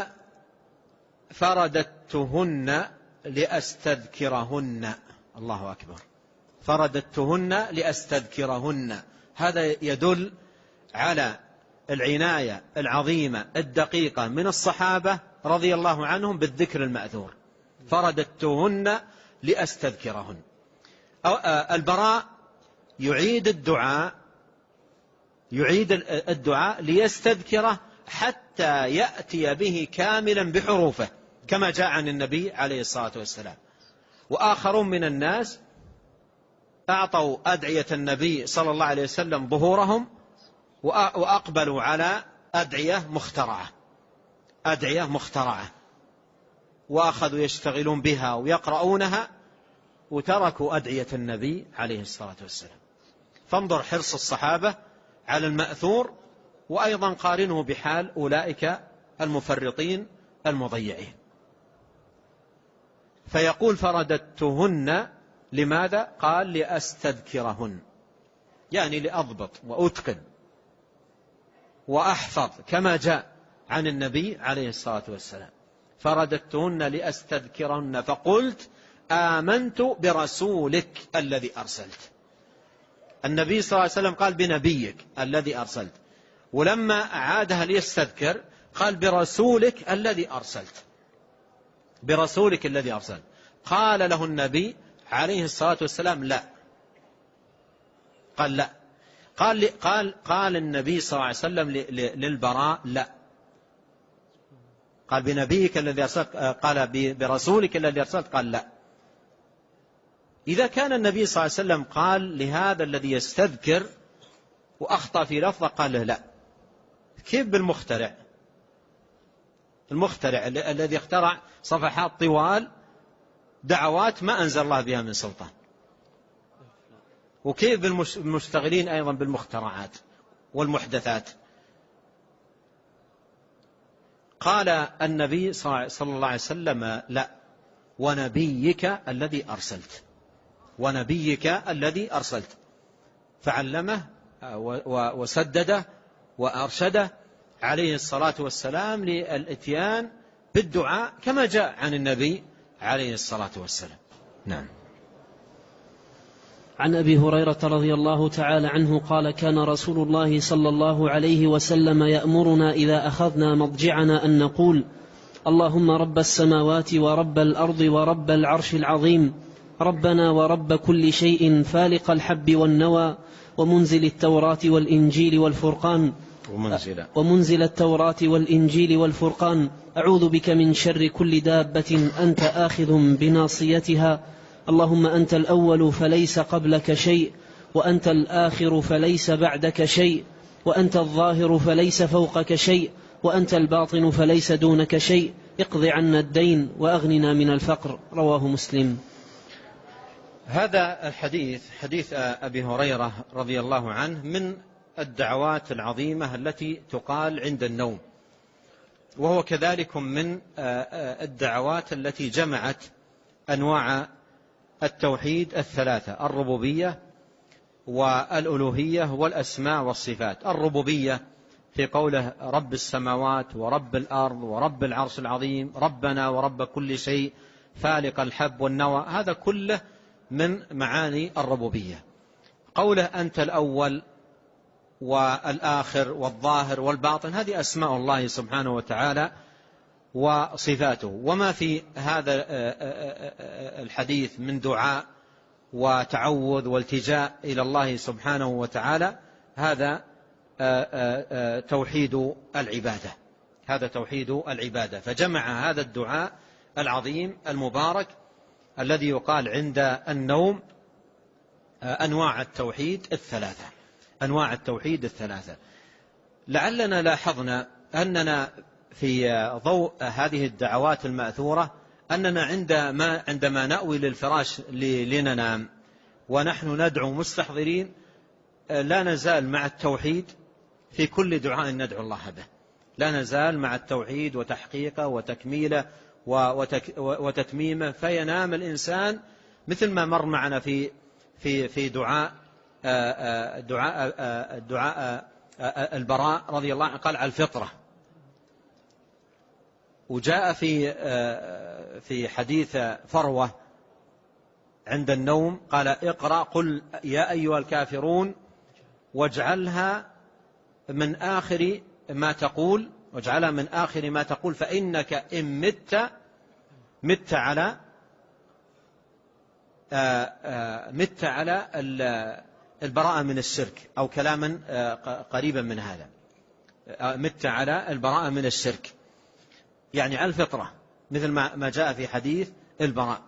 فرددتهن لأستذكرهن، الله أكبر، فرددتهن لأستذكرهن. هذا يدل على العناية العظيمة الدقيقة من الصحابة رضي الله عنهم بالذكر المأثور، فرددتهن لأستذكرهن. البراء يعيد الدعاء يعيد الدعاء ليستذكره حتى يأتي به كاملا بحروفه كما جاء عن النبي عليه الصلاة والسلام. وآخرون من الناس أعطوا أدعية النبي صلى الله عليه وسلم ظهورهم وأقبلوا على أدعية مخترعة أدعية مخترعة وأخذوا يشتغلون بها ويقرؤونها وتركوا أدعية النبي عليه الصلاة والسلام. فانظر حرص الصحابة على المأثور، وأيضا قارنه بحال أولئك المفرطين المضيعين. فيقول فرددتهن لماذا؟ قال لأستذكرهن، يعني لأضبط وأتقن وأحفظ كما جاء عن النبي عليه الصلاة والسلام. فرددتهن لأستذكرهن فقلت آمنت برسولك الذي أرسلت، النبي صلى الله عليه وسلم قال بنبيك الذي أرسلت، ولما أعادها ليستذكر قال برسولك الذي أرسلت، برسولك الذي أرسلت. قال له النبي عليه الصلاة والسلام لا، قال لا، قال قال قال النبي صلى الله عليه وسلم للبراء لا، قال بنبيك الذي أرسلت، قال برسولك الذي أرسلت، قال لا. إذا كان النبي صلى الله عليه وسلم قال لهذا الذي يستذكر وأخطأ في لفظه قال له لا، كيف بالمخترع؟ المخترع الذي اخترع صفحات طوال دعوات ما أنزل الله بها من سلطان. وكيف بالمشتغلين أيضا بالمخترعات والمحدثات؟ قال النبي صلى الله عليه وسلم لا، ونبيك الذي أرسلت، ونبيك الذي أرسلت، فعلمه وسدده وأرشده عليه الصلاة والسلام للإتيان بالدعاء كما جاء عن النبي عليه الصلاة والسلام. نعم. عن أبي هريرة رضي الله تعالى عنه قال كان رسول الله صلى الله عليه وسلم يأمرنا إذا أخذنا مضجعنا أن نقول اللهم رب السماوات ورب الأرض ورب العرش العظيم ربنا ورب كل شيء فالق الحب والنوى ومنزل التوراة والإنجيل والفرقان ومنزل, ومنزل التوراة والإنجيل والفرقان أعوذ بك من شر كل دابة أنت آخذ بناصيتها اللهم أنت الأول فليس قبلك شيء وأنت الآخر فليس بعدك شيء وأنت الظاهر فليس فوقك شيء وأنت الباطن فليس دونك شيء اقض عنا الدين وأغننا من الفقر. رواه مسلم. هذا الحديث حديث أبي هريرة رضي الله عنه من الدعوات العظيمة التي تقال عند النوم، وهو كذلك من الدعوات التي جمعت أنواع التوحيد الثلاثة: الربوبية والألوهية والأسماء والصفات. الربوبية في قوله رب السماوات ورب الأرض ورب العرش العظيم ربنا ورب كل شيء فالق الحب والنوى، هذا كله من معاني الربوبية. قوله أنت الأول والآخر والظاهر والباطن، هذه أسماء الله سبحانه وتعالى وصفاته. وما في هذا الحديث من دعاء وتعوذ والتجاء إلى الله سبحانه وتعالى هذا توحيد العبادة، هذا توحيد العبادة. فجمع هذا الدعاء العظيم المبارك الذي يقال عند النوم أنواع التوحيد الثلاثة، أنواع التوحيد الثلاثة. لعلنا لاحظنا أننا في ضوء هذه الدعوات المأثورة أننا عندما, عندما نأوي للفراش لننام ونحن ندعو مستحضرين لا نزال مع التوحيد في كل دعاء ندعو الله به، لا نزال مع التوحيد وتحقيقه وتكميله وتتميمه، فينام الإنسان مثل ما مر معنا في في في دعاء دعاء دعاء البراء رضي الله عنه، قال على الفطرة. وجاء في في حديث فروة عند النوم قال اقرأ قل يا أيها الكافرون واجعلها من آخر ما تقول، واجعلها من آخر ما تقول فإنك إن مت مت على مت على البراءة من الشرك، أو كلاما قريبا من هذا، مت على البراءة من الشرك، يعني على الفطرة مثل ما جاء في حديث البراء.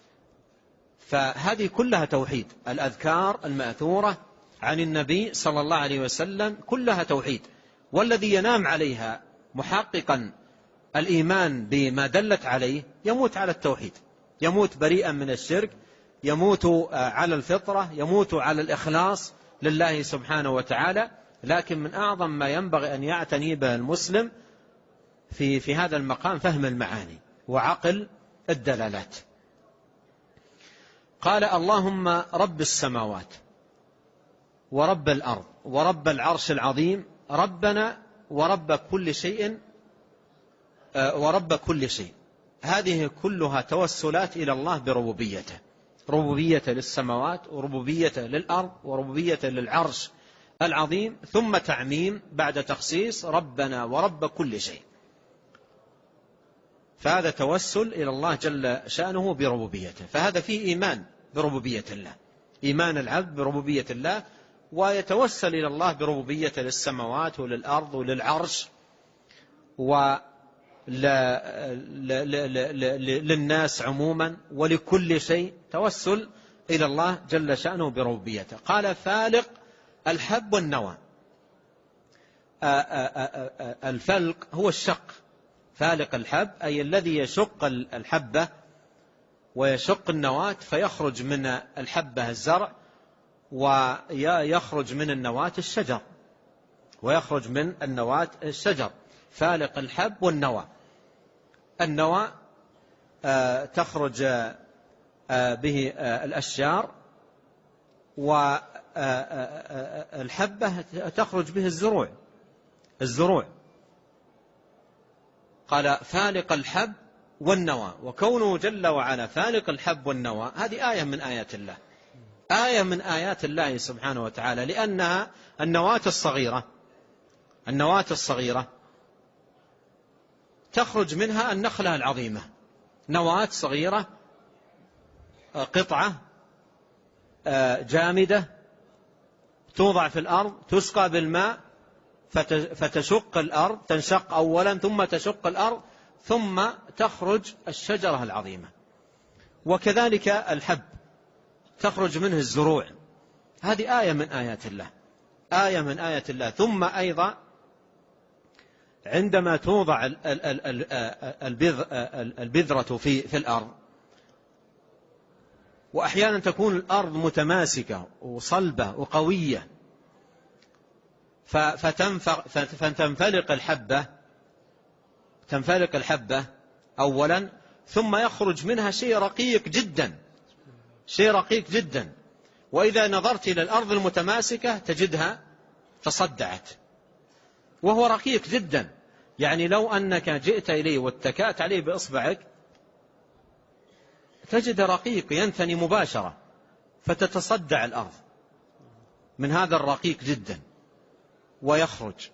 فهذه كلها توحيد. الأذكار المأثورة عن النبي صلى الله عليه وسلم كلها توحيد، والذي ينام عليها محققا الإيمان بما دلت عليه يموت على التوحيد، يموت بريئا من الشرك، يموت على الفطرة، يموت على الإخلاص لله سبحانه وتعالى. لكن من أعظم ما ينبغي أن يعتني به المسلم في في هذا المقام فهم المعاني وعقل الدلالات. قال اللهم رب السماوات ورب الأرض ورب العرش العظيم ربنا ورب كل شيء ورب كل شيء. هذه كلها توسلات إلى الله بربوبيته، ربوبيته للسماوات وربوبيته للأرض وربوبيته للعرش العظيم، ثم تعميم بعد تخصيص ربنا ورب كل شيء. فهذا توسل إلى الله جل شأنه بربوبيته، فهذا فيه إيمان بربوبية الله، إيمان العبد بربوبية الله، ويتوسل إلى الله بربوبيته للسماوات وللأرض وللعرش وللناس عموما ولكل شيء، توسل إلى الله جل شأنه بربوبيته. قال فالق الحب والنوى. الفلق هو الشق، فالق الحب أي الذي يشق الحبة ويشق النواة فيخرج من الحبة الزرع، ويخرج من النواة الشجر، ويخرج من النواة الشجر. فالق الحب والنوى. النوى تخرج به الأشجار، والحبة تخرج به الزروع الزروع قال فالق الحب والنوى. وكونه جل وعلا فالق الحب والنوى هذه آية من آيات الله، آية من آيات الله سبحانه وتعالى، لأنها النواة الصغيرة النواة الصغيرة تخرج منها النخلة العظيمة. نواة صغيرة، قطعة جامدة توضع في الأرض، تسقى بالماء فتشق الأرض، تنشق أولا ثم تشق الأرض ثم تخرج الشجرة العظيمة. وكذلك الحب تخرج منه الزروع. هذه آية من آيات الله، آية من آيات الله. ثم أيضا عندما توضع البذرة في في الأرض، وأحيانا تكون الأرض متماسكة وصلبة وقوية، فتنفلق الحبة تنفلق الحبة أولا، ثم يخرج منها شيء رقيق جدا شيء رقيق جدا وإذا نظرت إلى الأرض المتماسكة تجدها تصدعت، وهو رقيق جدا. يعني لو أنك جئت إليه واتكأت عليه بإصبعك تجد رقيق ينثني مباشرة، فتتصدع الأرض من هذا الرقيق جدا، ويخرج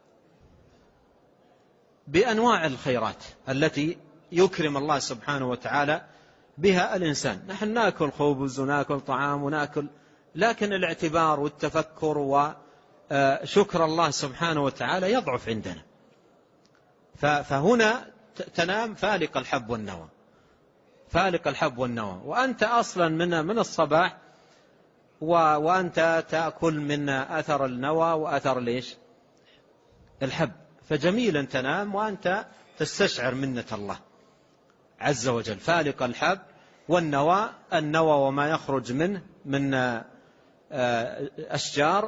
بأنواع الخيرات التي يكرم الله سبحانه وتعالى بها الإنسان. نحن نأكل خبز ونأكل طعام ونأكل، لكن الاعتبار والتفكر وشكر الله سبحانه وتعالى يضعف عندنا. فهنا تنام فالق الحب والنوى، فالق الحب والنوى، وأنت أصلا من من الصباح وأنت تأكل من أثر النوى وأثر ليش الحب، فجميل أن تنام وأنت تستشعر منة الله عز وجل. فالق الحب والنوى، النوى وما يخرج منه من أشجار،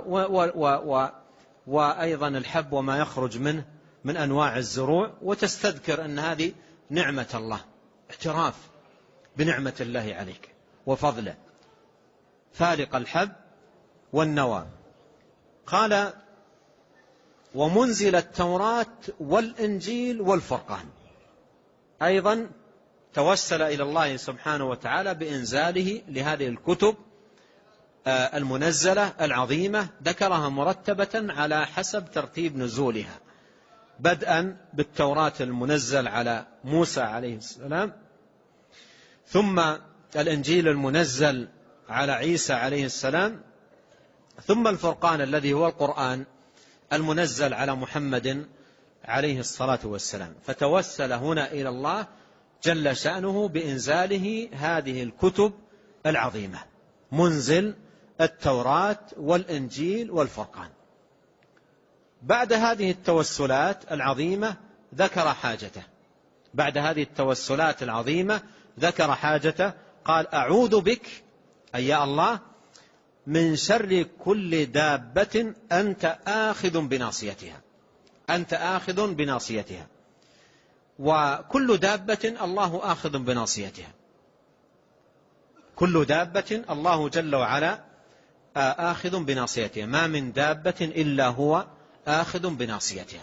وأيضا الحب وما يخرج منه من أنواع الزروع، وتستذكر أن هذه نعمة الله، اعتراف بنعمة الله عليك وفضله. فالق الحب والنوى. قال ومنزل التوراة والإنجيل والفرقان. أيضا توسل إلى الله سبحانه وتعالى بإنزاله لهذه الكتب المنزلة العظيمة، ذكرها مرتبة على حسب ترتيب نزولها، بدءا بالتوراة المنزل على موسى عليه السلام، ثم الإنجيل المنزل على عيسى عليه السلام، ثم الفرقان الذي هو القرآن المنزل على محمد عليه الصلاة والسلام. فتوسل هنا إلى الله جل شأنه بإنزاله هذه الكتب العظيمة، منزل التوراة والإنجيل والفرقان. بعد هذه التوسلات العظيمة ذكر حاجته، بعد هذه التوسلات العظيمة ذكر حاجته، قال أعوذ بك أي يا الله من شر كل دابة أنت آخذ بناصيتها، أنت آخذ بناصيتها. وكل دابة الله آخذ بناصيتها، كل دابة الله جل وعلا آخذ بناصيتها، ما من دابة إلا هو آخذ بناصيتها.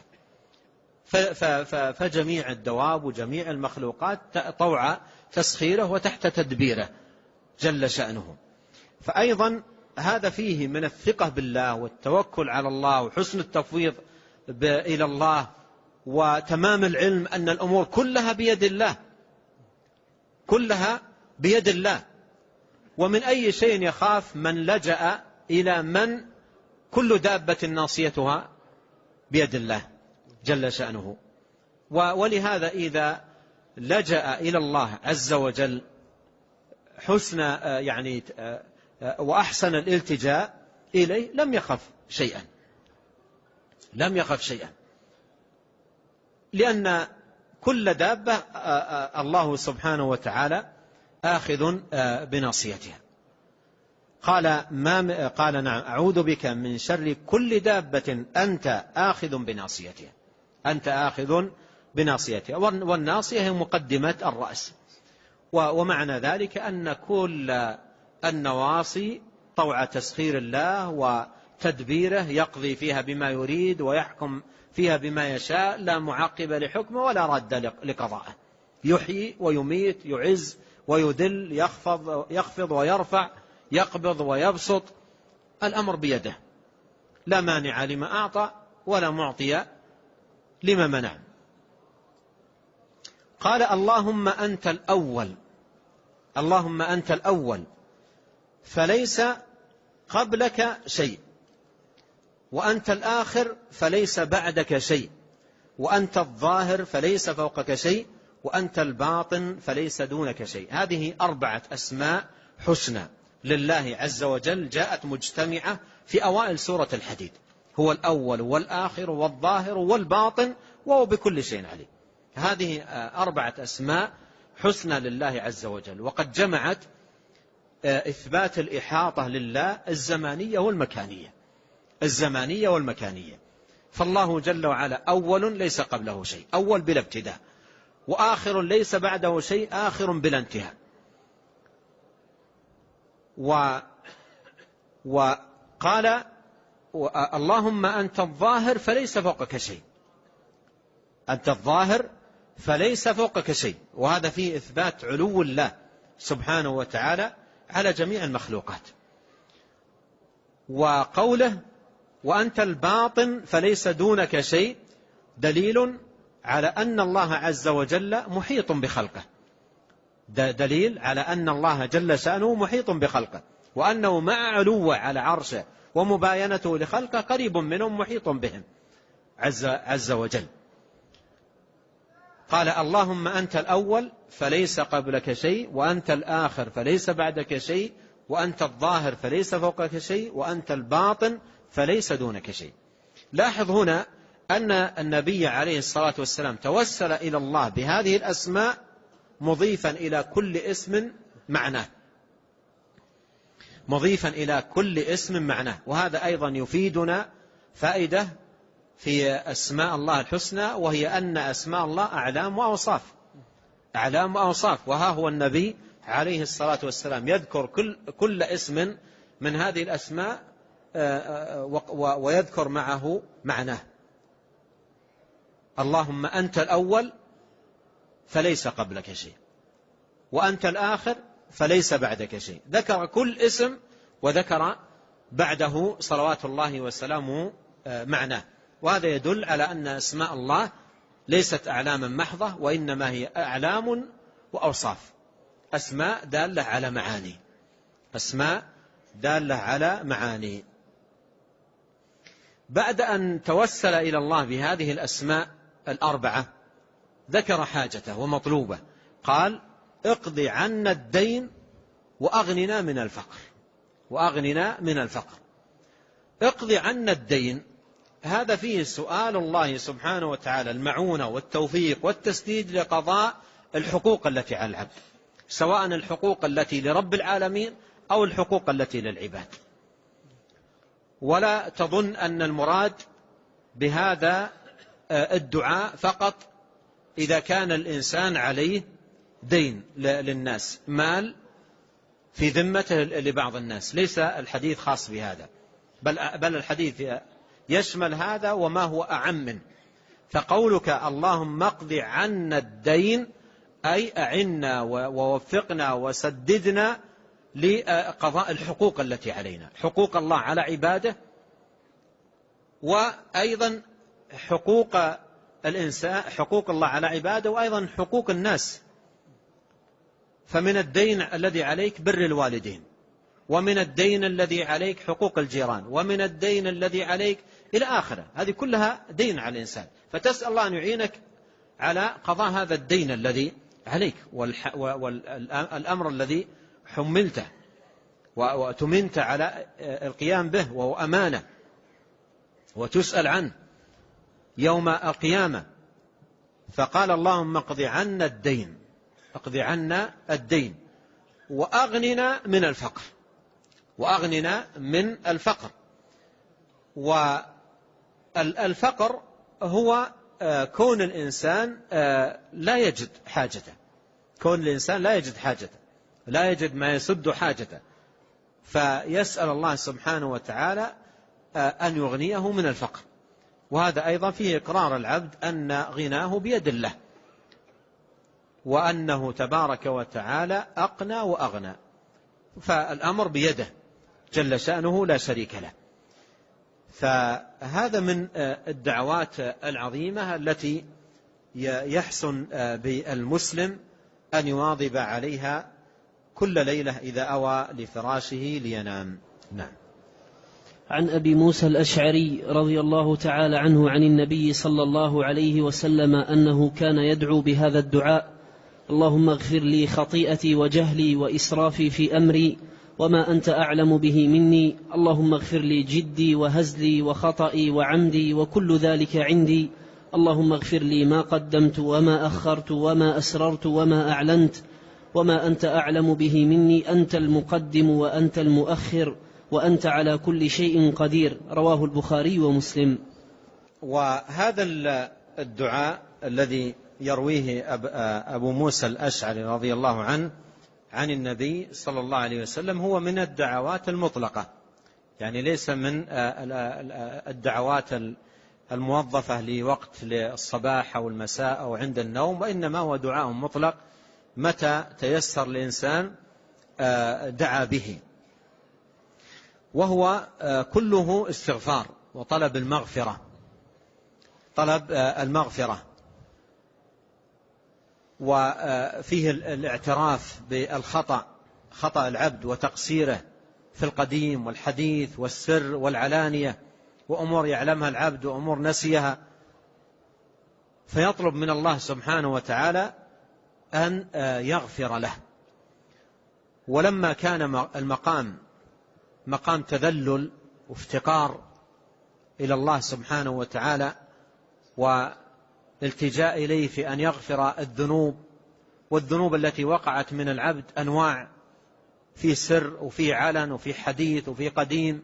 فجميع الدواب وجميع المخلوقات طوع تسخيره وتحت تدبيره جل شأنه. فأيضا هذا فيه من الثقة بالله والتوكل على الله وحسن التفويض إلى الله وتمام العلم أن الأمور كلها بيد الله، كلها بيد الله. ومن أي شيء يخاف من لجأ إلى من كل دابة ناصيتها بيد الله جل شأنه. ولهذا إذا لجأ إلى الله عز وجل حسن يعني وأحسن الالتجاء إليه لم يخف شيئا، لم يخف شيئا، لأن كل دابة الله سبحانه وتعالى آخذ بناصيتها. قال ما قال نعم أعوذ بك من شر كل دابة أنت آخذ بناصيتها، أنت آخذ بناصيتها. والناصية هي مقدمة الرأس، ومعنى ذلك أن كل النواصي طوع تسخير الله وتدبيره يقضي فيها بما يريد ويحكم فيها بما يشاء، لا معقب لحكمه ولا رد لقضائه، يحيي ويميت، يعز ويذل، يخفض, يخفض ويرفع، يقبض ويبسط، الأمر بيده، لا مانع لما أعطى ولا معطي لما منع. قال اللهم أنت الأول، اللهم أنت الأول فليس قبلك شيء، وأنت الآخر فليس بعدك شيء، وأنت الظاهر فليس فوقك شيء، وأنت الباطن فليس دونك شيء. هذه أربعة أسماء حسنى لله عز وجل جاءت مجتمعة في أوائل سورة الحديد، هو الأول والآخر والظاهر والباطن وهو بكل شيء عليم. هذه أربعة أسماء حسنى لله عز وجل، وقد جمعت إثبات الإحاطة لله الزمانية والمكانية، الزمانية والمكانية. فالله جل وعلا أول ليس قبله شيء، أول بلا ابتداء، وآخر ليس بعده شيء، آخر بلا انتهاء. و وقال اللهم أنت الظاهر فليس فوقك شيء، أنت الظاهر فليس فوقك شيء، وهذا فيه إثبات علو الله سبحانه وتعالى على جميع المخلوقات. وقوله وأنت الباطن فليس دونك شيء دليل على أن الله عز وجل محيط بخلقه، دليل على أن الله جل شأنه محيط بخلقه، وأنه مع علوه على عرشه ومباينته لخلقه قريب منهم محيط بهم عز, عز وجل. قال اللهم أنت الأول فليس قبلك شيء، وأنت الآخر فليس بعدك شيء، وأنت الظاهر فليس فوقك شيء، وأنت الباطن فليس دونك شيء. لاحظ هنا أن النبي عليه الصلاة والسلام توسل إلى الله بهذه الأسماء مضيفا إلى كل اسم معناه، مضيفا إلى كل اسم معناه. وهذا أيضا يفيدنا فائدة في أسماء الله الحسنى، وهي أن أسماء الله أعلام وأوصاف، أعلام وأوصاف. وها هو النبي عليه الصلاة والسلام يذكر كل, كل اسم من هذه الأسماء ويذكر معه معناه. اللهم أنت الأول فليس قبلك شيء، وأنت الآخر فليس بعدك شيء. ذكر كل اسم وذكر بعده صلوات الله وسلامه معناه. وهذا يدل على أن أسماء الله ليست أعلاما محضة، وإنما هي أعلام وأوصاف، أسماء دالة على معاني، أسماء دالة على معاني. بعد أن توسل إلى الله بهذه الأسماء الأربعة ذكر حاجته ومطلوبه، قال اقض عنا الدين وأغننا من الفقر، وأغننا من الفقر. اقض عنا الدين، هذا فيه سؤال الله سبحانه وتعالى المعونة والتوفيق والتسديد لقضاء الحقوق التي على العبد، سواء الحقوق التي لرب العالمين أو الحقوق التي للعباد. ولا تظن أن المراد بهذا الدعاء فقط إذا كان الإنسان عليه دين للناس، مال في ذمته لبعض الناس، ليس الحديث خاص بهذا، بل, بل الحديث يشمل هذا وما هو أعم منه. فقولك اللهم اقض عنا الدين أي أعنا ووفقنا وسددنا لقضاء الحقوق التي علينا، حقوق الله على عباده، وأيضا حقوق الإنسان، حقوق الله على عباده، وأيضا حقوق الناس. فمن الدين الذي عليك بر الوالدين، ومن الدين الذي عليك حقوق الجيران، ومن الدين الذي عليك إلى آخره. هذه كلها دين على الإنسان، فتسأل الله أن يعينك على قضاء هذا الدين الذي عليك، والأمر الذي حملته وتمنت على القيام به، وهو أمانة وتسأل عنه يوم القيامة. فقال اللهم اقض عنا الدين، اقض عنا الدين وأغننا من الفقر، وأغننا من الفقر. والفقر هو كون الإنسان لا يجد حاجته، كون الإنسان لا يجد حاجته، لا يجد ما يسد حاجته، فيسأل الله سبحانه وتعالى أن يغنيه من الفقر. وهذا أيضا فيه إقرار العبد أن غناه بيد الله، وأنه تبارك وتعالى أقنى وأغنى، فالأمر بيده جل شأنه لا شريك له. فهذا من الدعوات العظيمة التي يحسن بالمسلم أن يواظب عليها كل ليلة إذا أوى لفراشه لينام. نعم. عن أبي موسى الأشعري رضي الله تعالى عنه عن النبي صلى الله عليه وسلم أنه كان يدعو بهذا الدعاء: اللهم اغفر لي خطيئتي وجهلي وإسرافي في أمري وما أنت أعلم به مني، اللهم اغفر لي جدي وهزلي وخطئي وعمدي وكل ذلك عندي، اللهم اغفر لي ما قدمت وما أخرت وما أسررت وما أعلنت وما أنت أعلم به مني، أنت المقدم وأنت المؤخر وأنت على كل شيء قدير. رواه البخاري ومسلم. وهذا الدعاء الذي يرويه أبو موسى الأشعري رضي الله عنه عن النبي صلى الله عليه وسلم هو من الدعوات المطلقة، يعني ليس من الدعوات الموظفة لوقت للصباح أو المساء أو عند النوم، وإنما هو دعاء مطلق متى تيسر الإنسان دعا به، وهو كله استغفار وطلب المغفرة، طلب المغفرة، وفيه الاعتراف بالخطأ، خطأ العبد وتقصيره في القديم والحديث والسر والعلانية، وأمور يعلمها العبد وأمور نسيها، فيطلب من الله سبحانه وتعالى أن يغفر له. ولما كان المقام مقام تذلل وافتقار إلى الله سبحانه وتعالى والالتجاء إليه في أن يغفر الذنوب، والذنوب التي وقعت من العبد أنواع، في سر وفي علن وفي حديث وفي قديم،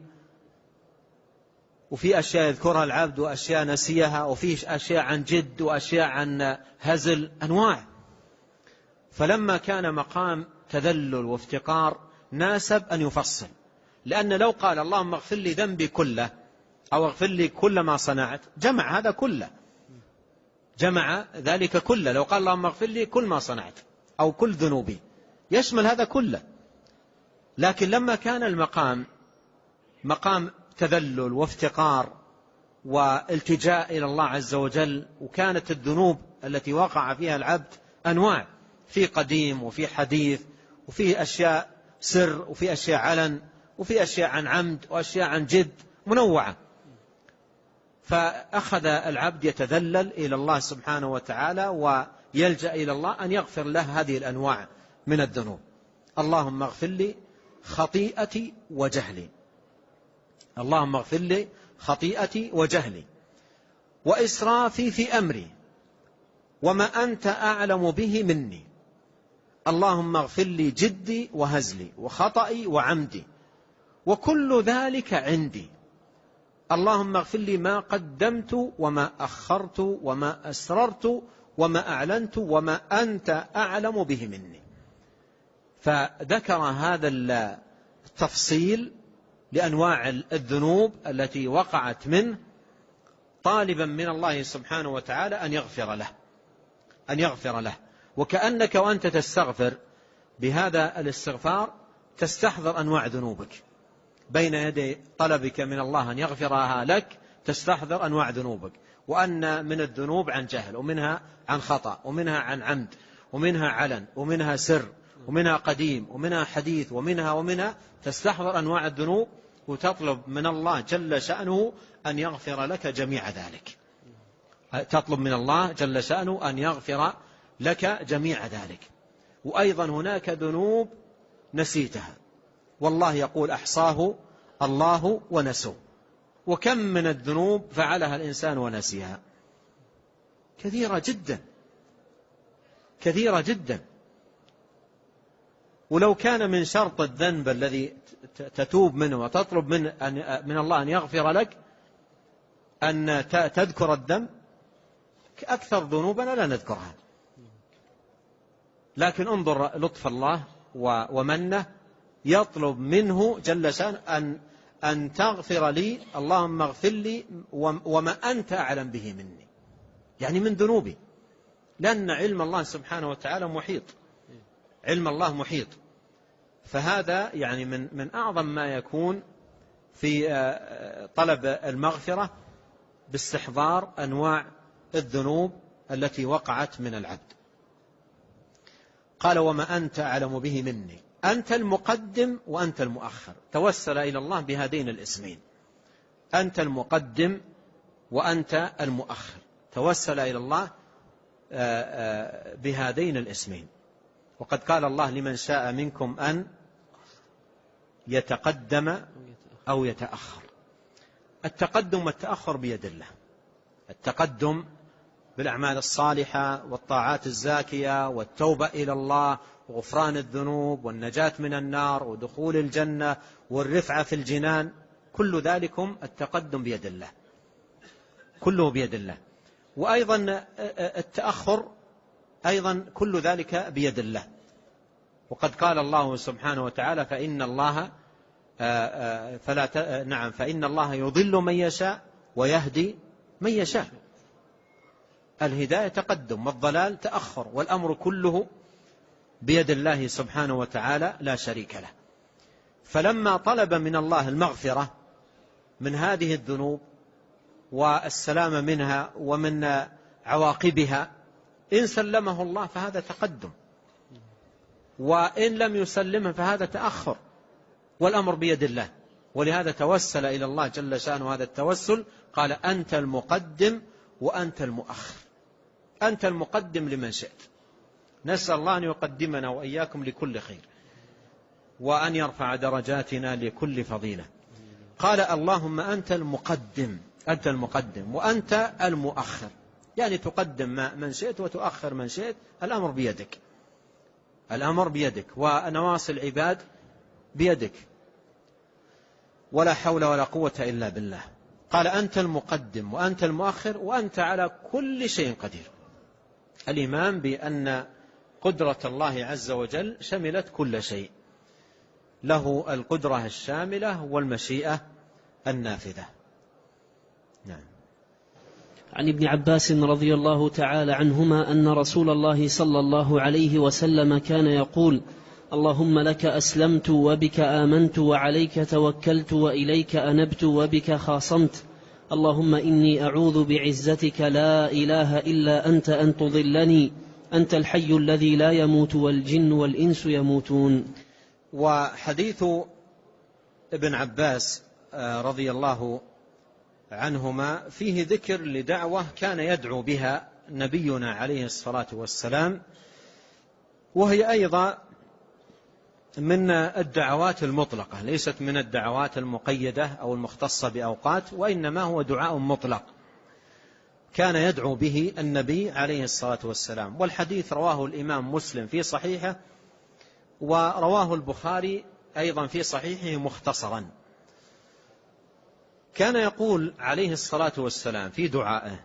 وفي أشياء يذكرها العبد وأشياء نسيها، وفي أشياء عن جد وأشياء عن هزل، أنواع. فلما كان مقام تذلل وافتقار ناسب أن يفصل، لأن لو قال اللهم اغفر لي ذنبي كله أو اغفر لي كل ما صنعت جمع هذا كله، جمع ذلك كله. لو قال اللهم اغفر لي كل ما صنعت أو كل ذنوبي يشمل هذا كله. لكن لما كان المقام مقام تذلل وافتقار والتجاء إلى الله عز وجل، وكانت الذنوب التي وقع فيها العبد أنواع، في قديم وفي حديث، وفي أشياء سر وفي أشياء علن وفي أشياء عن عمد وأشياء عن جد، منوعة. فأخذ العبد يتذلل إلى الله سبحانه وتعالى ويلجأ إلى الله أن يغفر له هذه الأنواع من الذنوب. اللهم اغفر لي خطيئتي وجهلي، اللهم اغفر لي خطيئتي وجهلي وإسرافي في أمري وما أنت أعلم به مني، اللهم اغفر لي جدي وهزلي وخطئي وعمدي وكل ذلك عندي، اللهم اغفر لي ما قدمت وما أخرت وما أسررت وما أعلنت وما أنت أعلم به مني. فذكر هذا التفصيل لأنواع الذنوب التي وقعت منه، طالبا من الله سبحانه وتعالى أن يغفر له، أن يغفر له. وكأنك وأنت تستغفر بهذا الاستغفار تستحضر أنواع ذنوبك بين يدي طلبك من الله أن يغفرها لك، تستحضر أنواع ذنوبك، وأن من الذنوب عن جهل، ومنها عن خطأ، ومنها عن عمد، ومنها علن، ومنها سر، ومنها قديم، ومنها حديث، ومنها ومنها تستحضر أنواع الذنوب، وتطلب من الله جل شأنه أن يغفر لك جميع ذلك. تطلب من الله جل شأنه أن يغفر لك جميع ذلك. وأيضا هناك ذنوب نسيتها، والله يقول أحصاه الله ونسوه. وكم من الذنوب فعلها الإنسان ونسيها، كثيرة جدا كثيرة جدا. ولو كان من شرط الذنب الذي تتوب منه وتطلب من, أن من الله أن يغفر لك أن تذكر الذنب، أكثر ذنوبنا لا نذكرها. لكن انظر لطف الله ومنه، يطلب منه جل شأنه أن, أن تغفر لي، اللهم اغفر لي وما أنت أعلم به مني، يعني من ذنوبي، لأن علم الله سبحانه وتعالى محيط، علم الله محيط. فهذا يعني من, من أعظم ما يكون في طلب المغفرة، باستحضار أنواع الذنوب التي وقعت من العبد. قال وما أنت أعلم به مني، أنت المقدم وأنت المؤخر. توسل إلى الله بهذين الاسمين، أنت المقدم وأنت المؤخر، توسل إلى الله بهذين الاسمين. وقد قال الله لمن شاء منكم أن يتقدم أو يتأخر. التقدم والتأخر بيد الله، التقدم بالأعمال الصالحة والطاعات الزاكية والتوبة إلى الله وغفران الذنوب والنجاة من النار ودخول الجنة والرفعة في الجنان، كل ذلكم التقدم بيد الله، كله بيد الله. وأيضا التأخر أيضا كل ذلك بيد الله. وقد قال الله سبحانه وتعالى فإن الله فلا نعم فإن الله يضل من يشاء ويهدي من يشاء. الهداية تقدم والضلال تأخر، والأمر كله بيد الله سبحانه وتعالى لا شريك له. فلما طلب من الله المغفرة من هذه الذنوب والسلام منها ومن عواقبها، إن سلمه الله فهذا تقدم، وإن لم يسلمه فهذا تأخر، والأمر بيد الله. ولهذا توسل إلى الله جل شأنه هذا التوسل، قال أنت المقدم وأنت المؤخر، أنت المقدم لمن شئت. نسأل الله أن يقدمنا وإياكم لكل خير، وأن يرفع درجاتنا لكل فضيلة. قال اللهم أنت المقدم، أنت المقدم وأنت المؤخر، يعني تقدم من شئت وتؤخر من شئت، الأمر بيدك، الأمر بيدك، ونواصي العباد بيدك، ولا حول ولا قوة إلا بالله. قال أنت المقدم وأنت المؤخر وأنت على كل شيء قدير. الإيمان بأن قدرة الله عز وجل شملت كل شيء، له القدرة الشاملة والمشيئة النافذة. نعم. عن ابن عباس رضي الله تعالى عنهما أن رسول الله صلى الله عليه وسلم كان يقول اللهم لك أسلمت وبك آمنت وعليك توكلت وإليك أنبت وبك خاصمت، اللهم إني أعوذ بعزتك لا إله إلا أنت أن تضلني، أنت الحي الذي لا يموت والجن والإنس يموتون. وحديث ابن عباس رضي الله عنهما فيه ذكر لدعوة كان يدعو بها نبينا عليه الصلاة والسلام، وهي أيضا من الدعوات المطلقة، ليست من الدعوات المقيدة أو المختصة بأوقات، وإنما هو دعاء مطلق كان يدعو به النبي عليه الصلاة والسلام. والحديث رواه الإمام مسلم في صحيحه، ورواه البخاري أيضا في صحيحه مختصرا. كان يقول عليه الصلاة والسلام في دعائه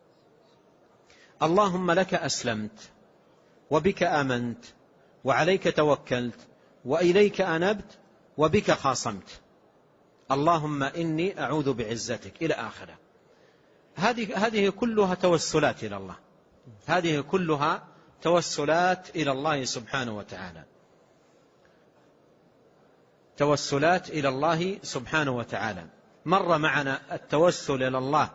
اللهم لك أسلمت وبك آمنت وعليك توكلت وإليك أنبت وبك خاصمت، اللهم إني أعوذ بعزتك، إلى آخره. هذه هذه كلها توسلات إلى الله، هذه كلها توسلات إلى الله سبحانه وتعالى. توسلات إلى الله سبحانه وتعالى. مر معنا التوسل إلى الله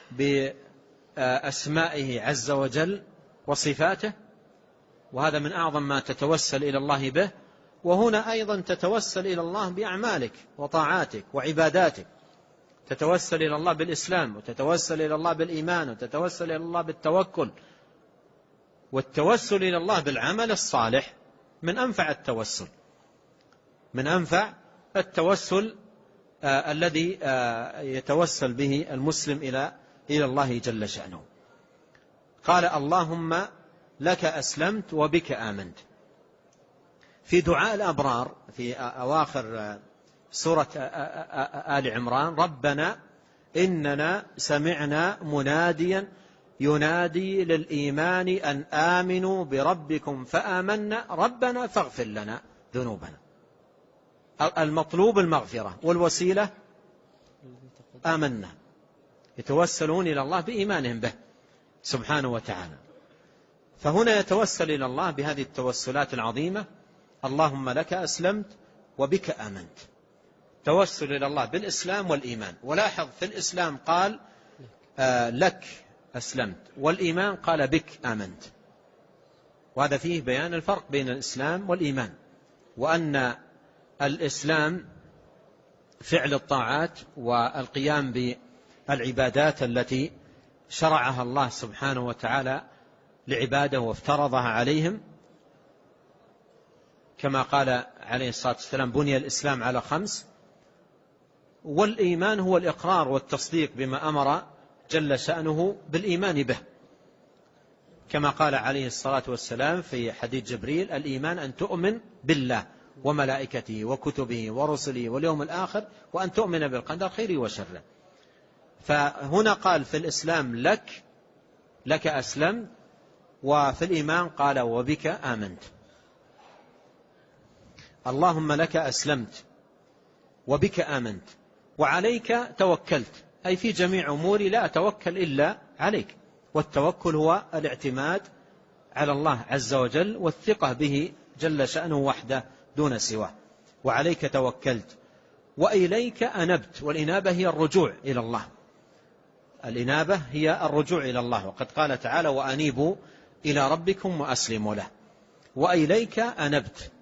بأسمائه عز وجل وصفاته، وهذا من أعظم ما تتوسل إلى الله به. وهنا أيضا تتوسل إلى الله بأعمالك وطاعاتك وعباداتك، تتوسل إلى الله بالإسلام، وتتوسل إلى الله بالإيمان، وتتوسل إلى الله بالتوكل. والتوسل إلى الله بالعمل الصالح من أنفع التوسل، من أنفع التوسل آه الذي آه يتوسل به المسلم إلى إلى الله جل شأنه. قال اللهم لك أسلمت وبك آمنت. في دعاء الأبرار في أواخر سورة آل عمران: ربنا إننا سمعنا مناديا ينادي للإيمان أن آمنوا بربكم فآمنا ربنا فاغفر لنا ذنوبنا. المطلوب المغفرة، والوسيلة آمنا، يتوسلون إلى الله بإيمانهم به سبحانه وتعالى. فهنا يتوسل إلى الله بهذه التوسلات العظيمة: اللهم لك أسلمت وبك آمنت. توسل إلى الله بالإسلام والإيمان. ولاحظ في الإسلام قال آه لك أسلمت، والإيمان قال بك آمنت. وهذا فيه بيان الفرق بين الإسلام والإيمان، وأن الإسلام فعل الطاعات والقيام بالعبادات التي شرعها الله سبحانه وتعالى لعباده وافترضها عليهم، كما قال عليه الصلاة والسلام: بني الإسلام على خمس. والإيمان هو الإقرار والتصديق بما أمر جل شأنه بالإيمان به، كما قال عليه الصلاة والسلام في حديث جبريل: الإيمان أن تؤمن بالله وملائكته وكتبه ورسله واليوم الآخر، وأن تؤمن بالقدر خيره وشره. فهنا قال في الإسلام لك لك أسلمت، وفي الإيمان قال وبك آمنت. اللهم لك أسلمت وبك آمنت وعليك توكلت، أي في جميع أموري لا أتوكل إلا عليك. والتوكل هو الاعتماد على الله عز وجل والثقة به جل شأنه وحده دون سواه. وعليك توكلت وإليك أنبت. والإنابة هي الرجوع إلى الله، الإنابة هي الرجوع إلى الله. وقد قال تعالى: وأنيبوا إلى ربكم وأسلموا له. وإليك أنبت.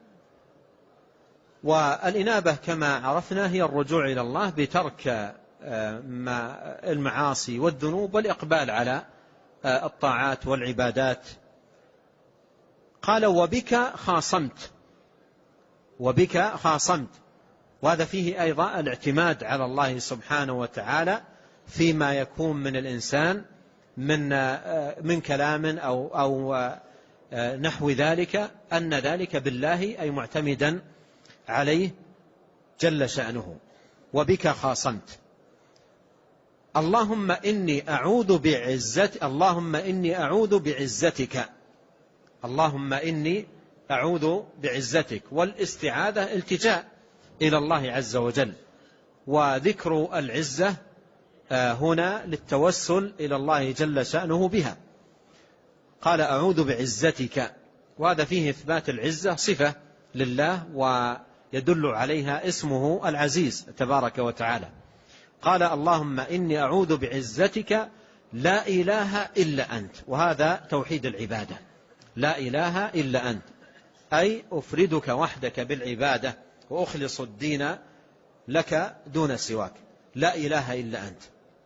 والإنابة كما عرفنا هي الرجوع إلى الله بترك المعاصي والذنوب والإقبال على الطاعات والعبادات. قال وبك خاصمت، وبك خاصمت. وهذا فيه أيضا الاعتماد على الله سبحانه وتعالى فيما يكون من الإنسان من من كلام أو أو نحو ذلك، أن ذلك بالله أي معتمدا عليه جل شأنه. وبك خاصمت. اللهم إني أعوذ بعزتك، اللهم إني أعوذ بعزتك، اللهم إني أعوذ بعزتك. والاستعاذة التجاء إلى الله عز وجل، وذكر العزة هنا للتوسل إلى الله جل شأنه بها. قال أعوذ بعزتك، وهذا فيه إثبات العزة صفة لله ويدل عليها اسمه العزيز تبارك وتعالى. قال اللهم إني أعوذ بعزتك لا إله إلا أنت. وهذا توحيد العبادة، لا إله إلا أنت، أي أفردك وحدك بالعبادة وأخلص الدين لك دون سواك، لا إله إلا أنت.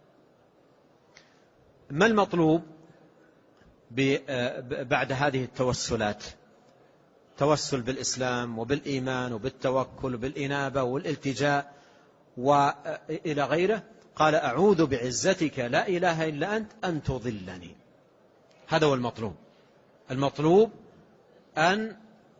ما المطلوب بعد هذه التوسلات؟ توسل بالإسلام وبالإيمان وبالتوكل وبالإنابة والالتجاء وإلى غيره. قال أعوذ بعزتك لا إله إلا أنت أن تضلني. هذا هو المطلوب. المطلوب أن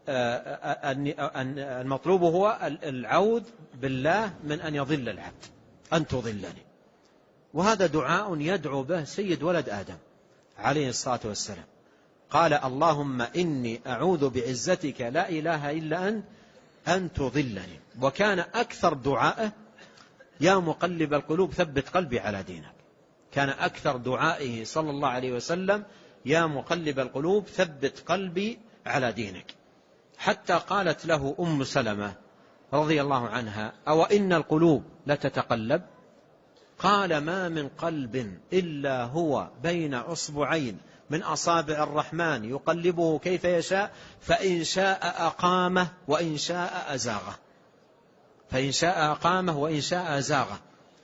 المطلوب هو العوذ بالله من أن يضل العبد، أن تضلني. وهذا دعاء يدعو به سيد ولد آدم عليه الصلاة والسلام. قال اللهم إني أعوذ بعزتك لا إله إلا أنت أن تضلني. وكان أكثر دعائه يا مقلب القلوب ثبت قلبي على دينك. كان أكثر دعائه صلى الله عليه وسلم يا مقلب القلوب ثبت قلبي على دينك. حتى قالت له أم سلمة رضي الله عنها: أو إن القلوب لتتقلب؟ قال: ما من قلب إلا هو بين أصبعين من أصابع الرحمن يقلبه كيف يشاء، فإن شاء أقامه وإن شاء أزاغه. فإن شاء أقامه وإن شاء أزاغه.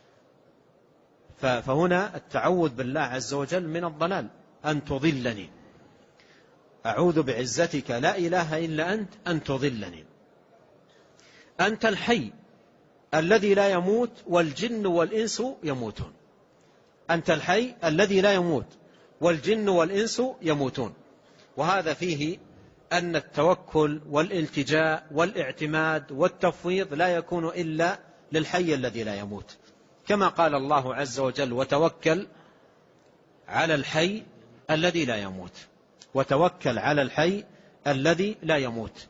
فهنا التعوذ بالله عز وجل من الضلال: أن تضلني، أعوذ بعزتك لا إله إلا أنت أن تضلني. أنت الحي الذي لا يموت والجن والإنس يموتون. أنت الحي الذي لا يموت والجن والإنس يموتون. وهذا فيه أن التوكل والالتجاء والاعتماد والتفويض لا يكون إلا للحي الذي لا يموت، كما قال الله عز وجل: وتوكل على الحي الذي لا يموت. وتوكل على الحي الذي لا يموت.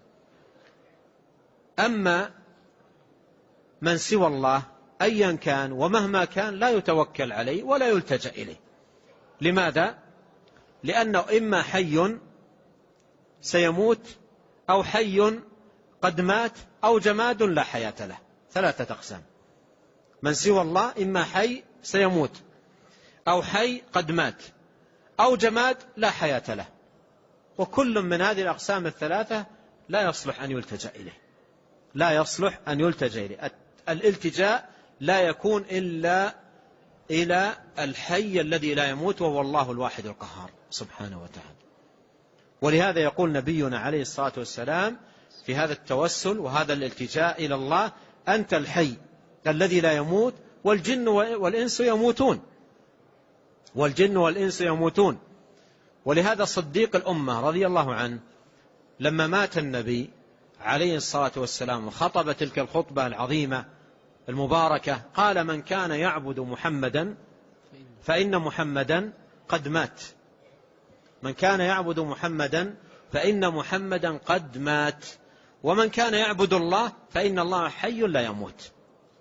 أما من سوى الله أيا كان ومهما كان لا يتوكل عليه ولا يلتجأ إليه. لماذا؟ لأنه إما حي سيموت، أو حي قد مات، أو جماد لا حياة له. ثلاثة أقسام. من سوى الله إما حي سيموت، أو حي قد مات، أو جماد لا حياة له. وكل من هذه الأقسام الثلاثة لا يصلح أن يلتجأ إليه. لا يصلح أن يلتجأ إليه. الالتجاء لا يكون إلا إلى الحي الذي لا يموت، وهو الله الواحد القهار سبحانه وتعالى. ولهذا يقول نبينا عليه الصلاة والسلام في هذا التوسل وهذا الالتجاء إلى الله: أنت الحي الذي لا يموت والجن والإنس يموتون. والجن والإنس يموتون. ولهذا صديق الأمة رضي الله عنه لما مات النبي عليه الصلاة والسلام وخطب تلك الخطبة العظيمة المباركة قال: من كان يعبد محمدا فإن محمدا قد مات. من كان يعبد محمدا فإن محمدا قد مات. ومن كان يعبد الله فإن الله حي لا يموت.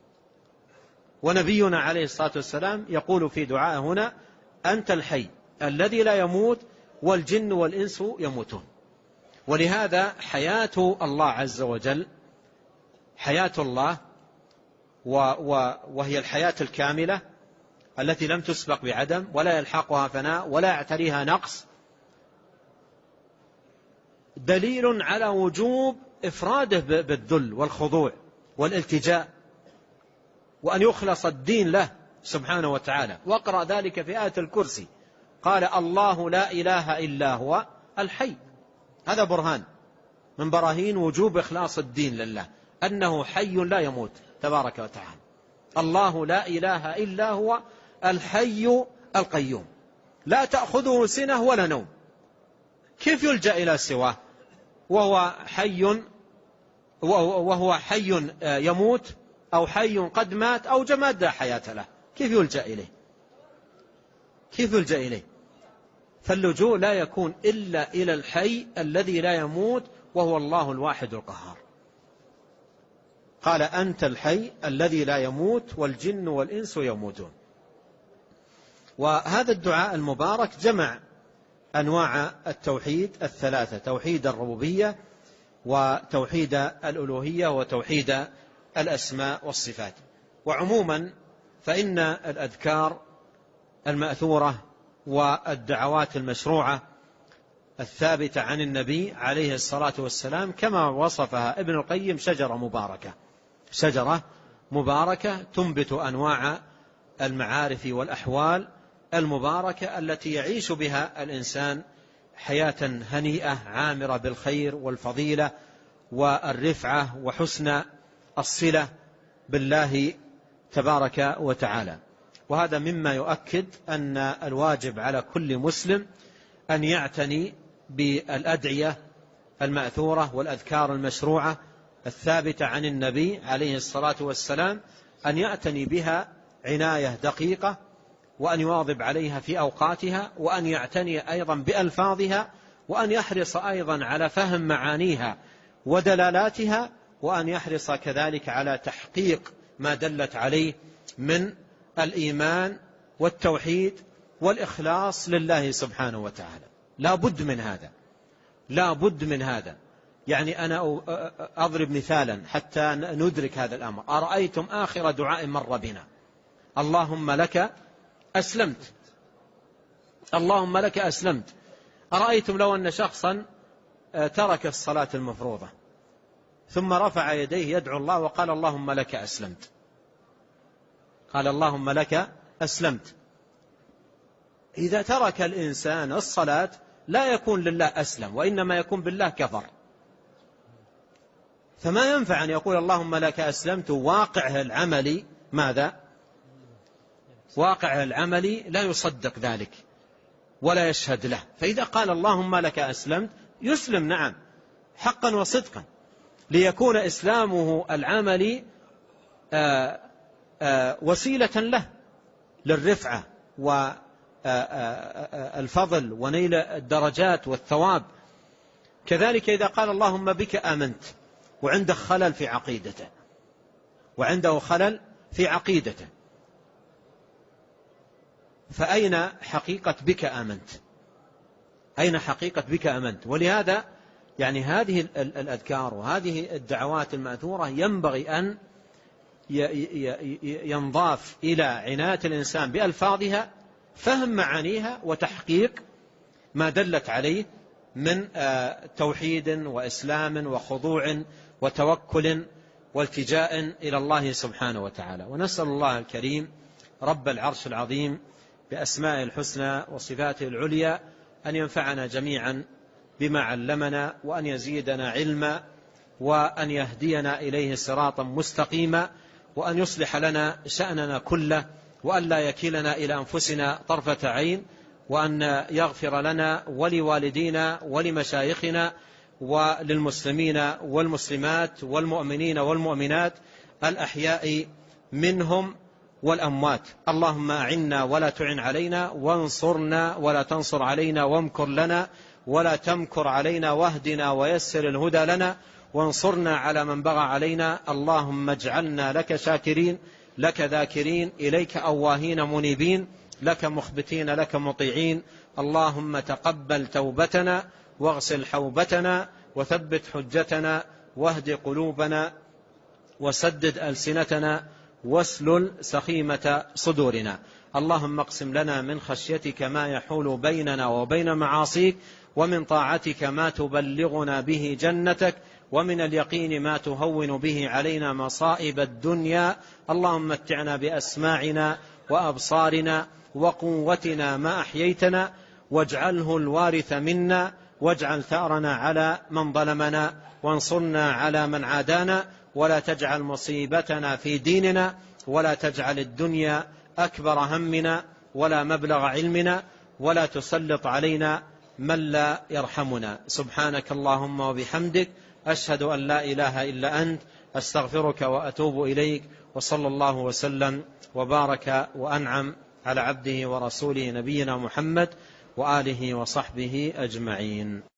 ونبينا عليه الصلاة والسلام يقول في دعاء هنا: أنت الحي الذي لا يموت والجن والإنس يموتون. ولهذا حياة الله عز وجل حياة الله وهي الحياة الكاملة التي لم تسبق بعدم ولا يلحقها فناء ولا يعتريها نقص، دليل على وجوب إفراده بالذل والخضوع والالتجاء، وأن يخلص الدين له سبحانه وتعالى. واقرأ ذلك في آية الكرسي: قال: الله لا إله إلا هو الحي. هذا برهان من براهين وجوب إخلاص الدين لله، أنه حي لا يموت تبارك وتعالى. الله لا إله إلا هو الحي القيوم لا تأخذه سنة ولا نوم. كيف يلجأ إلى سواه وهو حي وهو حي يموت، أو حي قد مات، أو جماد لا حياة له؟ كيف يلجأ إليه؟ كيف يلجأ إليه؟ فاللجوء لا يكون إلا إلى الحي الذي لا يموت، وهو الله الواحد القهار. قال: أنت الحي الذي لا يموت والجن والإنس يموتون. وهذا الدعاء المبارك جمع أنواع التوحيد الثلاثة: توحيد الربوبية وتوحيد الألوهية وتوحيد الأسماء والصفات. وعموما فإن الأذكار المأثورة والدعوات المشروعة الثابتة عن النبي عليه الصلاة والسلام كما وصفها ابن القيم شجرة مباركة، شجرة مباركة تنبت أنواع المعارف والأحوال المباركة التي يعيش بها الإنسان حياة هنيئة عامرة بالخير والفضيلة والرفعة وحسن الصلة بالله تبارك وتعالى. وهذا مما يؤكد أن الواجب على كل مسلم أن يعتني بالأدعية المأثورة والأذكار المشروعة الثابتة عن النبي عليه الصلاة والسلام، أن يعتني بها عناية دقيقة، وأن يواظب عليها في أوقاتها، وأن يعتني أيضا بألفاظها، وأن يحرص أيضا على فهم معانيها ودلالاتها، وأن يحرص كذلك على تحقيق ما دلت عليه من الإيمان والتوحيد والإخلاص لله سبحانه وتعالى. لا بد من هذا، لا بد من هذا، يعني أنا أضرب مثالا حتى ندرك هذا الأمر. أرأيتم آخر دعاء مر بنا اللهم لك أسلمت، اللهم لك أسلمت. أرأيتم لو أن شخصا ترك الصلاة المفروضة ثم رفع يديه يدعو الله وقال اللهم لك أسلمت، قال اللهم لك أسلمت. إذا ترك الإنسان الصلاة لا يكون لله أسلم، وإنما يكون بالله كفر. فما ينفع أن يقول اللهم لك أسلمت واقعه العملي ماذا؟ واقعه العملي لا يصدق ذلك ولا يشهد له. فإذا قال اللهم لك أسلمت يسلم نعم حقا وصدقا، ليكون إسلامه العملي آآ آآ وسيلة له للرفعة والفضل ونيل الدرجات والثواب. كذلك إذا قال اللهم بك آمنت وعنده خلل في عقيدته وعنده خلل في عقيدته فأين حقيقة بك آمنت؟ أين حقيقة بك آمنت؟ ولهذا يعني هذه الأذكار وهذه الدعوات المأثورة ينبغي أن ينضاف إلى عناية الإنسان بألفاظها فهم معانيها وتحقيق ما دلت عليه من توحيد وإسلام وخضوع وتوكل والتجاء إلى الله سبحانه وتعالى. ونسأل الله الكريم رب العرش العظيم بأسمائه الحسنى وصفاته العليا أن ينفعنا جميعا بما علمنا، وأن يزيدنا علما، وأن يهدينا إليه صراطا مستقيما، وأن يصلح لنا شأننا كله، وأن لا يكلنا إلى أنفسنا طرفة عين، وأن يغفر لنا ولوالدينا ولمشايخنا وللمسلمين والمسلمات والمؤمنين والمؤمنات الأحياء منهم والأموات. اللهم أعنا ولا تعن علينا، وانصرنا ولا تنصر علينا، وامكر لنا ولا تمكر علينا، واهدنا ويسر الهدى لنا، وانصرنا على من بغى علينا. اللهم اجعلنا لك شاكرين، لك ذاكرين، إليك أواهين منيبين، لك مخبتين، لك مطيعين. اللهم تقبل توبتنا واغسل حوبتنا وثبت حجتنا واهد قلوبنا وسدد ألسنتنا واسلل سخيمة صدورنا. اللهم اقسم لنا من خشيتك ما يحول بيننا وبين معاصيك، ومن طاعتك ما تبلغنا به جنتك، ومن اليقين ما تهون به علينا مصائب الدنيا. اللهم متعنا بأسماعنا وأبصارنا وقوتنا ما أحييتنا، واجعله الوارث منا، واجعل ثأرنا على من ظلمنا، وانصرنا على من عادانا، ولا تجعل مصيبتنا في ديننا، ولا تجعل الدنيا أكبر همنا ولا مبلغ علمنا، ولا تسلط علينا من لا يرحمنا. سبحانك اللهم وبحمدك، أشهد أن لا إله إلا أنت، أستغفرك وأتوب إليك. وصلى الله وسلم وبارك وأنعم على عبده ورسوله نبينا محمد وآله وصحبه أجمعين.